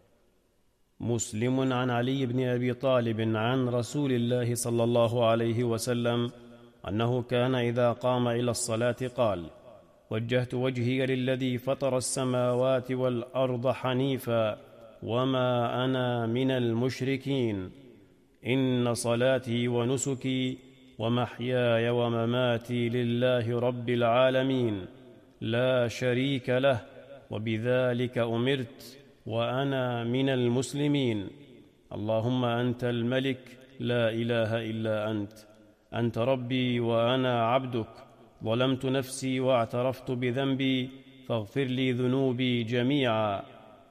مسلم عن علي بن أبي طالب عن رسول الله صلى الله عليه وسلم أنه كان إذا قام إلى الصلاة قال: وجهت وجهي للذي فطر السماوات والأرض حنيفا وما أنا من المشركين، إن صلاتي ونسكي ومحياي ومماتي لله رب العالمين لا شريك له، وبذلك أمرت وأنا من المسلمين. اللهم أنت الملك لا إله إلا أنت، أنت ربي وأنا عبدك، ظلمت نفسي واعترفت بذنبي، فاغفر لي ذنوبي جميعا،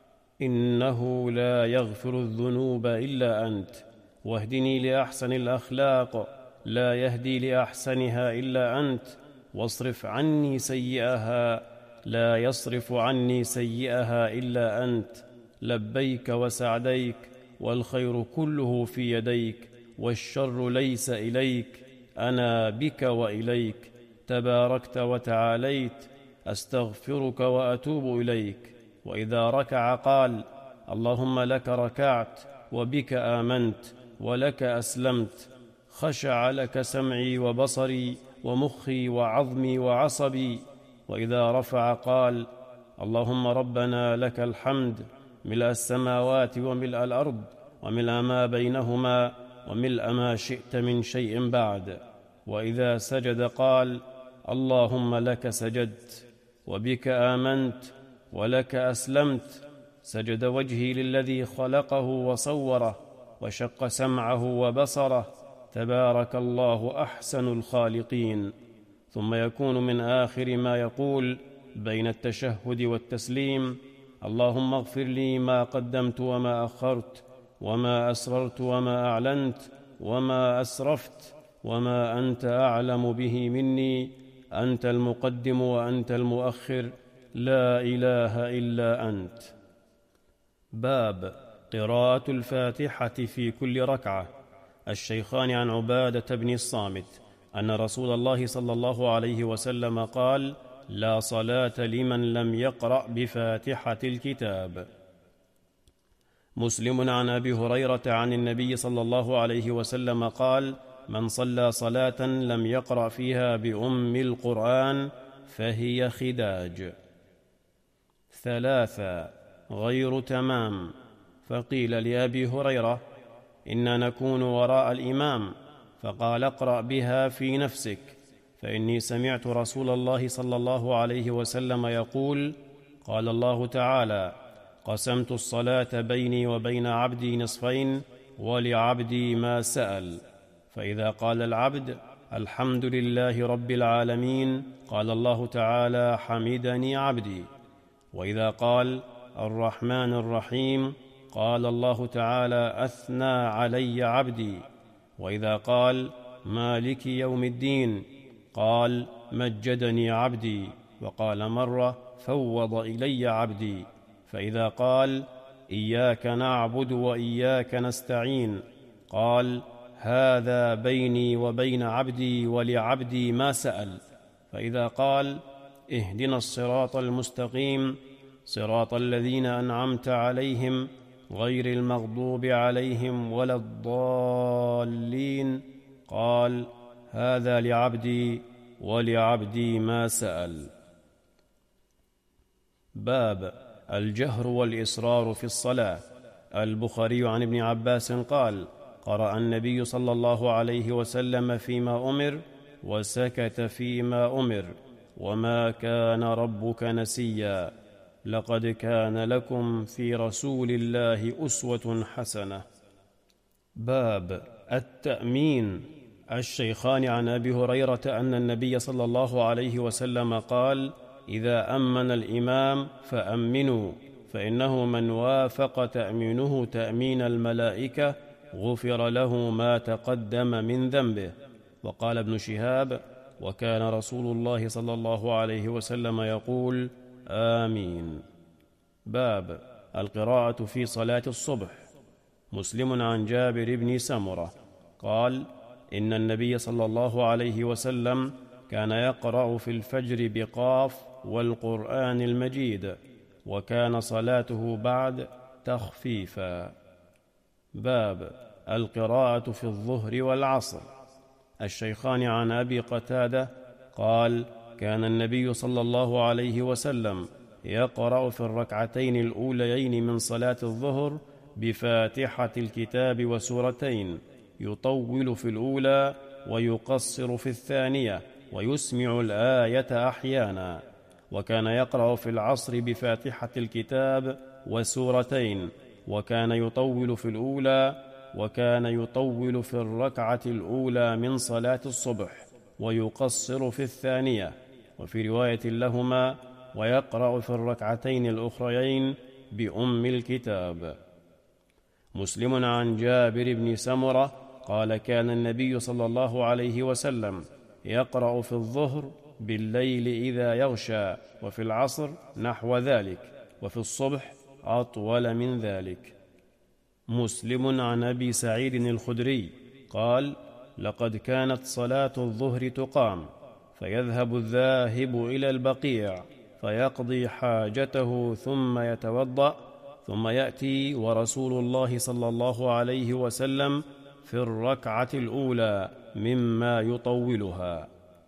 إنه لا يغفر الذنوب إلا أنت، واهدني لأحسن الأخلاق لا يهدي لأحسنها إلا أنت، واصرف عني سيئها لا يصرف عني سيئها إلا أنت، لبيك وسعديك، والخير كله في يديك، والشر ليس إليك، أنا بك وإليك، تباركت وتعاليت، أستغفرك وأتوب إليك. وإذا ركع قال: اللهم لك ركعت وبك آمنت ولك أسلمت، خشع لك سمعي وبصري ومخي وعظمي وعصبي. وإذا رفع قال: اللهم ربنا لك الحمد ملء السماوات وملء الأرض وملء ما بينهما وملء ما شئت من شيء بعد. وإذا سجد قال: اللهم لك سجدت وبك آمنت ولك أسلمت، سجد وجهي للذي خلقه وصوره وشق سمعه وبصره، تبارك الله أحسن الخالقين. ثم يكون من آخر ما يقول بين التشهد والتسليم: اللهم اغفر لي ما قدمت وما أخرت وما أسررت وما أعلنت وما أسرفت وما أنت أعلم به مني، أنت المقدم وأنت المؤخر، لا إله إلا أنت. باب قراءة الفاتحة في كل ركعة. الشيخان عن عبادة بن الصامت أن رسول الله صلى الله عليه وسلم قال: لا صلاة لمن لم يقرأ بفاتحة الكتاب. مسلم عن أبي هريرة عن النبي صلى الله عليه وسلم قال: من صلى صلاة لم يقرأ فيها بأم القرآن فهي خداج. ثلاثة غير تمام. فقيل لأبي هريرة: إنا نكون وراء الإمام، فقال: اقرأ بها في نفسك، فإني سمعت رسول الله صلى الله عليه وسلم يقول: قال الله تعالى: قسمت الصلاة بيني وبين عبدي نصفين، ولعبدي ما سأل. فإذا قال العبد: الحمد لله رب العالمين، قال الله تعالى: حمدني عبدي. وإذا قال: الرحمن الرحيم، قال الله تعالى: أثنى علي عبدي. وإذا قال: مالك يوم الدين، قال: مجدني عبدي. وقال مرة: فوض إلي عبدي. فإذا قال: إياك نعبد وإياك نستعين، قال: هذا بيني وبين عبدي ولعبدي ما سأل. فإذا قال: اهدنا الصراط المستقيم، صراط الذين أنعمت عليهم غير المغضوب عليهم ولا الضالين، قال: هذا لعبدي ولعبدي ما سأل. باب الجهر والإصرار في الصلاة. البخاري عن ابن عباس قال: قرأ النبي صلى الله عليه وسلم فيما أمر، وسكت فيما أمر، وما كان ربك نسيا، لقد كان لكم في رسول الله أسوة حسنة. باب التأمين. الشيخان عن أبي هريرة أن النبي صلى الله عليه وسلم قال: إذا أمن الإمام فأمنوا، فإنه من وافق تأمينه تأمين الملائكة غفر له ما تقدم من ذنبه. وقال ابن شهاب: وكان رسول الله صلى الله عليه وسلم يقول: آمين. باب القراءة في صلاة الصبح. مسلم عن جابر بن سمرة قال: إن النبي صلى الله عليه وسلم كان يقرأ في الفجر بقاف والقرآن المجيد، وكان صلاته بعد تخفيفا. باب القراءة في الظهر والعصر. الشيخان عن أبي قتادة قال: كان النبي صلى الله عليه وسلم يقرأ في الركعتين الأوليين من صلاة الظهر بفاتحة الكتاب وسورتين، يطول في الأولى ويقصر في الثانية، ويسمع الآية أحيانا. وكان يقرأ في العصر بفاتحة الكتاب وسورتين، وكان يطول في الأولى، وكان يطول في الركعة الأولى من صلاة الصبح، ويقصر في الثانية. وفي رواية لهما: ويقرأ في الركعتين الأخريين بأم الكتاب. مسلم عن جابر بن سمرة قال: كان النبي صلى الله عليه وسلم يقرأ في الظهر بالليل إذا يغشى، وفي العصر نحو ذلك، وفي الصبح أطول من ذلك. مسلم عن أبي سعيد الخدري قال: لقد كانت صلاة الظهر تقام، فيذهب الذاهب إلى البقيع فيقضي حاجته ثم يتوضأ، ثم يأتي ورسول الله صلى الله عليه وسلم في الركعة الأولى مما يطولها.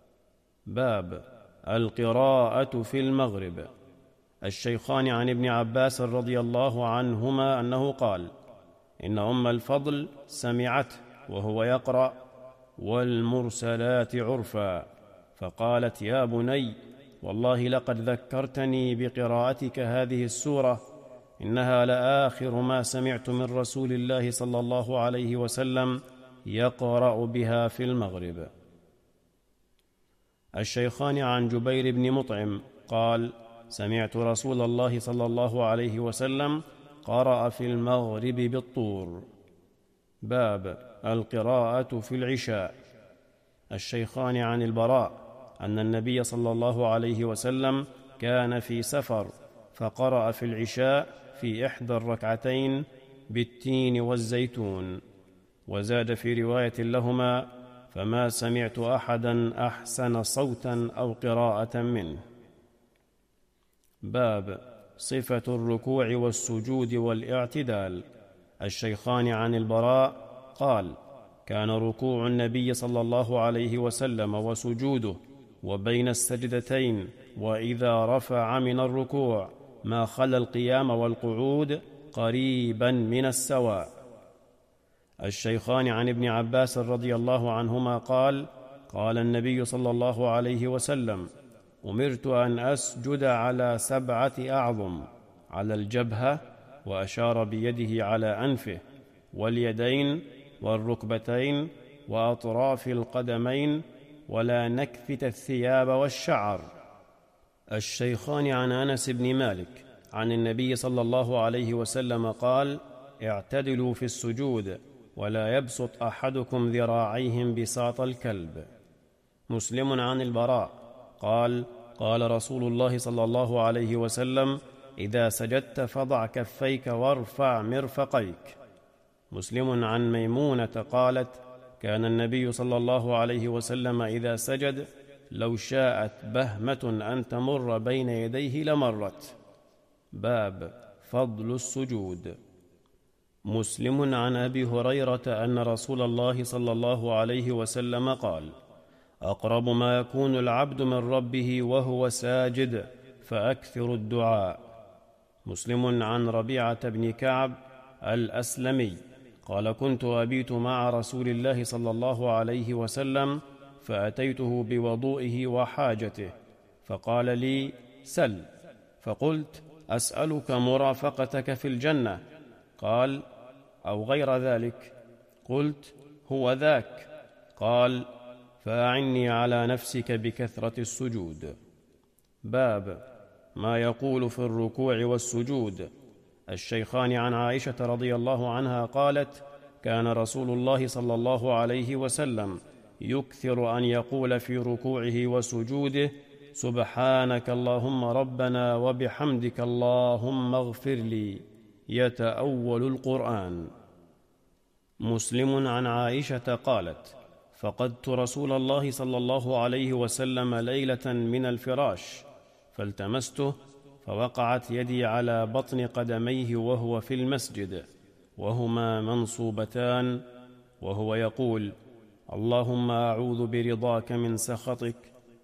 باب القراءة في المغرب. الشيخان عن ابن عباس رضي الله عنهما أنه قال: إن أم الفضل سمعته وهو يقرأ: والمرسلات عرفا، فقالت: يا بني، والله لقد ذكرتني بقراءتك هذه السورة، إنها لآخر ما سمعت من رسول الله صلى الله عليه وسلم يقرأ بها في المغرب. الشيخان عن جبير بن مطعم قال: سمعت رسول الله صلى الله عليه وسلم قرأ في المغرب بالطور. باب القراءة في العشاء. الشيخان عن البراء أن النبي صلى الله عليه وسلم كان في سفر، فقرأ في العشاء في إحدى الركعتين بالتين والزيتون. وزاد في رواية لهما: فما سمعت أحدا أحسن صوتا أو قراءة منه. باب صفة الركوع والسجود والاعتدال. الشيخان عن البراء قال: كان ركوع النبي صلى الله عليه وسلم وسجوده وبين السجدتين وإذا رفع من الركوع ما خلا القيام والقعود قريبا من السواء. الشيخان عن ابن عباس رضي الله عنهما قال: قال النبي صلى الله عليه وسلم: أمرت أن أسجد على سبعة أعظم، على الجبهة، وأشار بيده على أنفه، واليدين، والركبتين، وأطراف القدمين، ولا نكفت الثياب والشعر. الشيخان عن أنس بن مالك عن النبي صلى الله عليه وسلم قال: اعتدلوا في السجود، ولا يبسط أحدكم ذراعيهم بساط الكلب. مسلم عن البراء قال: قال رسول الله صلى الله عليه وسلم: إذا سجدت فضع كفيك وارفع مرفقيك. مسلم عن ميمونة قالت: كان النبي صلى الله عليه وسلم إذا سجد لو شاءت بهمة أن تمر بين يديه لمرت. باب فضل السجود. مسلم عن أبي هريرة أن رسول الله صلى الله عليه وسلم قال: أقرب ما يكون العبد من ربه وهو ساجد فأكثر الدعاء. مسلم عن ربيعة بن كعب الأسلمي قال: كنت أبيت مع رسول الله صلى الله عليه وسلم، فأتيته بوضوئه وحاجته، فقال لي: سل. فقلت: أسألك مرافقتك في الجنة. قال: أو غير ذلك. قلت: هو ذاك. قال: فأعني على نفسك بكثرة السجود. باب ما يقول في الركوع والسجود. الشيخان عن عائشة رضي الله عنها قالت: كان رسول الله صلى الله عليه وسلم يكثر أن يقول في ركوعه وسجوده: سبحانك اللهم ربنا وبحمدك اللهم اغفر لي، يتأول القرآن. مسلم عن عائشة قالت: فقدت رسول الله صلى الله عليه وسلم ليلة من الفراش، فالتمسته، فوقعت يدي على بطن قدميه وهو في المسجد، وهما منصوبتان، وهو يقول: اللهم أعوذ برضاك من سخطك،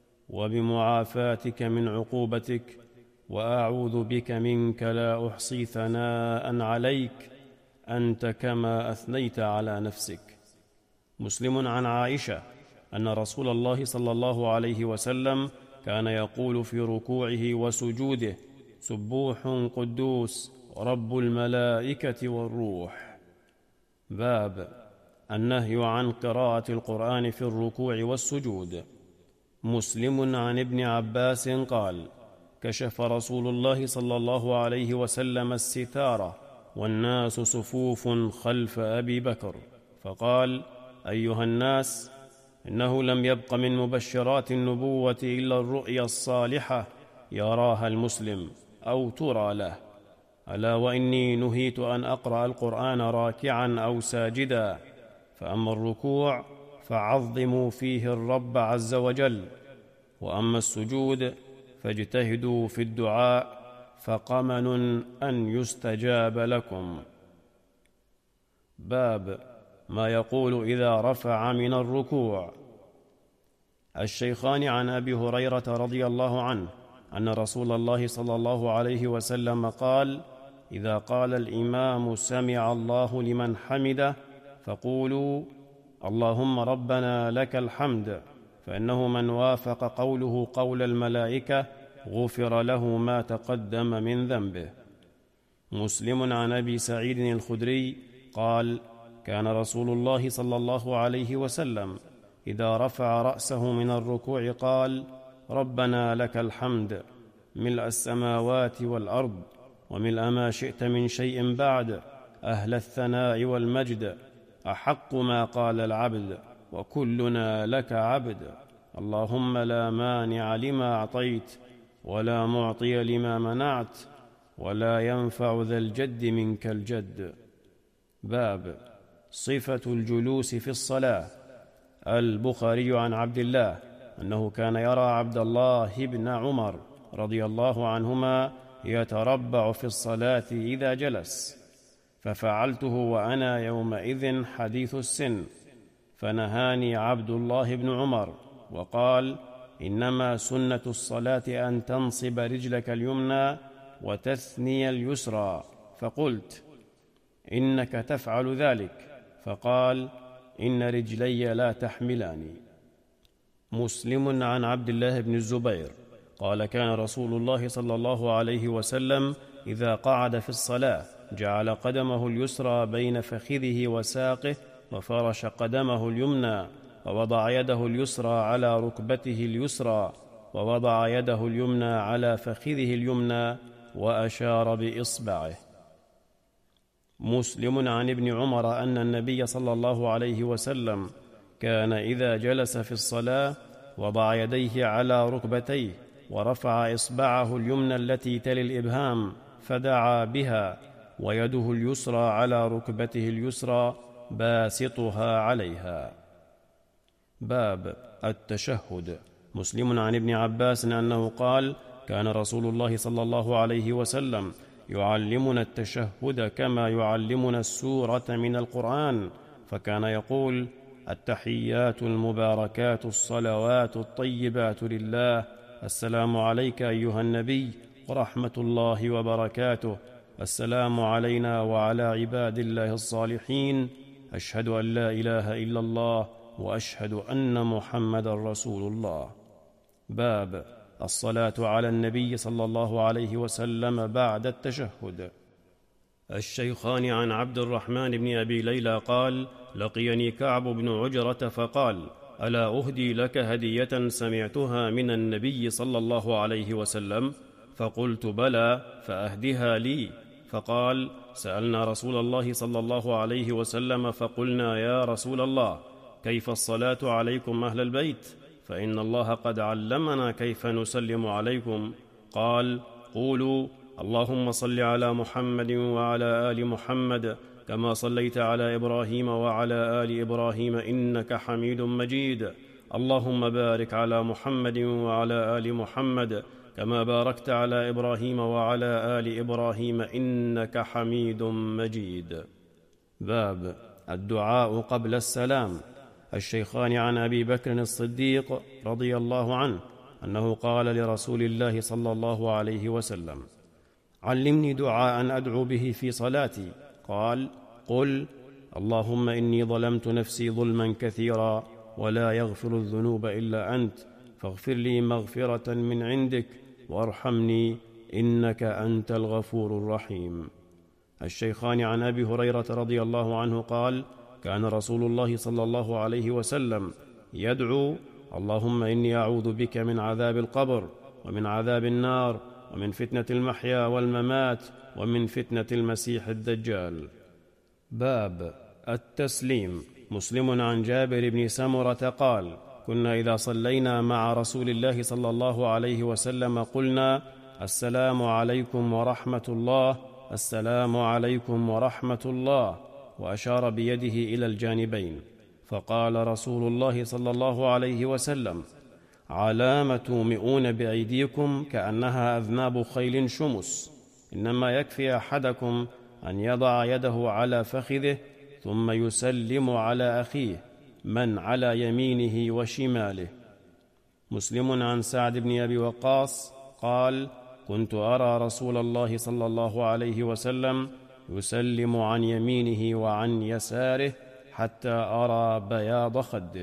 وبمعافاتك من عقوبتك، وأعوذ بك منك لا أحصي ثناء عليك، أنت كما أثنيت على نفسك. مسلم عن عائشة أن رسول الله صلى الله عليه وسلم كان يقول في ركوعه وسجوده: سبوح قدوس رب الملائكة والروح. باب النهي عن قراءة القرآن في الركوع والسجود. مسلم عن ابن عباس قال: كشف رسول الله صلى الله عليه وسلم الستارة والناس صفوف خلف أبي بكر، فقال: أيها الناس، إنه لم يبق من مبشرات النبوة إلا الرؤيا الصالحة يراها المسلم أو ترى له، ألا وإني نهيت أن أقرأ القرآن راكعا أو ساجدا، فأما الركوع فعظموا فيه الرب عز وجل، وأما السجود فاجتهدوا في الدعاء، فقمن أن يستجاب لكم. باب ما يقول إذا رفع من الركوع. الشيخان عن أبي هريرة رضي الله عنه أن رسول الله صلى الله عليه وسلم قال: إذا قال الإمام سمع الله لمن حمده فقولوا: اللهم ربنا لك الحمد، فإنه من وافق قوله قول الملائكة غفر له ما تقدم من ذنبه. مسلم عن أبي سعيد الخدري قال: كان رسول الله صلى الله عليه وسلم إذا رفع رأسه من الركوع قال: ربنا لك الحمد ملء السماوات والأرض وملء ما شئت من شيء بعد، أهل الثناء والمجد، أحق ما قال العبد وكلنا لك عبد، اللهم لا مانع لما أعطيت ولا معطي لما منعت ولا ينفع ذا الجد منك الجد. باب صفة الجلوس في الصلاة. البخاري عن عبد الله أنه كان يرى عبد الله بن عمر رضي الله عنهما يتربع في الصلاة إذا جلس، ففعلته وأنا يومئذ حديث السن، فنهاني عبد الله بن عمر وقال: إنما سنة الصلاة أن تنصب رجلك اليمنى وتثني اليسرى، فقلت: إنك تفعل ذلك، فقال: إن رجلي لا تحملاني. مسلم عن عبد الله بن الزبير قال: كان رسول الله صلى الله عليه وسلم إذا قعد في الصلاة جعل قدمه اليسرى بين فخذه وساقه، وفرش قدمه اليمنى، ووضع يده اليسرى على ركبته اليسرى، ووضع يده اليمنى على فخذه اليمنى، وأشار بإصبعه. مسلم عن ابن عمر أن النبي صلى الله عليه وسلم كان إذا جلس في الصلاة وضع يديه على ركبتيه، ورفع إصبعه اليمنى التي تلي الإبهام فدعا بها، ويده اليسرى على ركبته اليسرى باسطها عليها. باب التشهد. مسلم عن ابن عباس أنه قال: كان رسول الله صلى الله عليه وسلم يعلمنا التشهد كما يعلمنا السورة من القرآن، فكان يقول: التحيات المباركات الصلوات الطيبات لله، السلام عليك أيها النبي ورحمة الله وبركاته، السلام علينا وعلى عباد الله الصالحين، أشهد أن لا إله إلا الله وأشهد أن محمدا رسول الله. باب الصلاة على النبي صلى الله عليه وسلم بعد التشهد. الشيخان عن عبد الرحمن بن أبي ليلى قال: لقيني كعب بن عجرة فقال: ألا أهدي لك هدية سمعتها من النبي صلى الله عليه وسلم؟ فقلت: بلى، فأهدها لي. فقال: سألنا رسول الله صلى الله عليه وسلم فقلنا: يا رسول الله، كيف الصلاة عليكم أهل البيت؟ فإن الله قد علمنا كيف نسلم عليكم. قال: قولوا: اللهم صل على محمد وعلى آل محمد كما صليت على إبراهيم وعلى آل إبراهيم إنك حميد مجيد، اللهم بارك على محمد وعلى آل محمد كما باركت على إبراهيم وعلى آل إبراهيم إنك حميد مجيد. باب الدعاء قبل السلام. الشيخان عن أبي بكر الصديق رضي الله عنه أنه قال لرسول الله صلى الله عليه وسلم: علمني دعاء أدعو به في صلاتي. قال: قل: اللهم إني ظلمت نفسي ظلما كثيرا ولا يغفر الذنوب إلا أنت، فاغفر لي مغفرة من عندك وارحمني إنك أنت الغفور الرحيم. الشيخان عن أبي هريرة رضي الله عنه قال: كان رسول الله صلى الله عليه وسلم يدعو: اللهم إني أعوذ بك من عذاب القبر ومن عذاب النار ومن فتنة المحيا والممات ومن فتنة المسيح الدجال. باب التسليم. مسلم عن جابر بن سمرة قال: كنا إذا صلينا مع رسول الله صلى الله عليه وسلم قلنا: السلام عليكم ورحمة الله، السلام عليكم ورحمة الله، وأشار بيده إلى الجانبين. فقال رسول الله صلى الله عليه وسلم: علام تومئون بأيديكم كأنها أذناب خيل شمس، إنما يكفي أحدكم أن يضع يده على فخذه ثم يسلم على أخيه من على يمينه وشماله. مسلم عن سعد بن أبي وقاص قال: كنت أرى رسول الله صلى الله عليه وسلم يسلم عن يمينه وعن يساره حتى أرى بياض خده.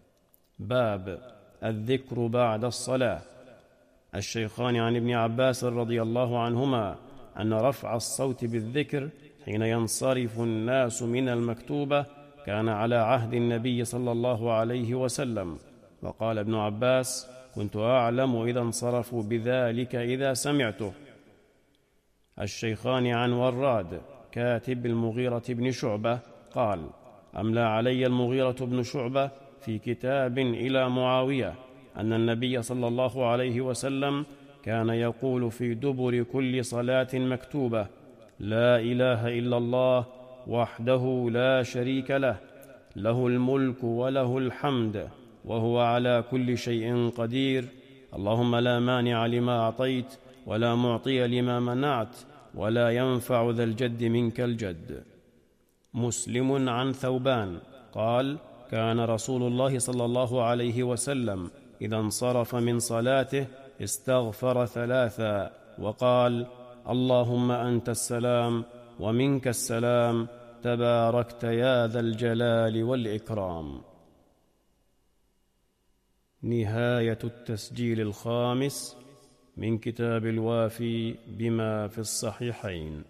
باب الذكر بعد الصلاة. الشيخان عن ابن عباس رضي الله عنهما أن رفع الصوت بالذكر حين ينصرف الناس من المكتوبة كان على عهد النبي صلى الله عليه وسلم. وقال ابن عباس: كنت أعلم إذا انصرفوا بذلك إذا سمعته. الشيخان عن وراد كاتب المغيرة بن شعبة قال: أملى علي المغيرة بن شعبة في كتاب إلى معاوية أن النبي صلى الله عليه وسلم كان يقول في دبر كل صلاة مكتوبة: لا إله إلا الله وحده لا شريك له، له الملك وله الحمد وهو على كل شيء قدير، اللهم لا مانع لما أعطيت ولا معطي لما منعت ولا ينفع ذا الجد منك الجد. مسلم عن ثوبان قال: كان رسول الله صلى الله عليه وسلم إذا انصرف من صلاته استغفر ثلاثا وقال: اللهم أنت السلام ومنك السلام تباركت يا ذا الجلال والإكرام. نهاية التسجيل الخامس من كتاب الوافي بما في الصحيحين.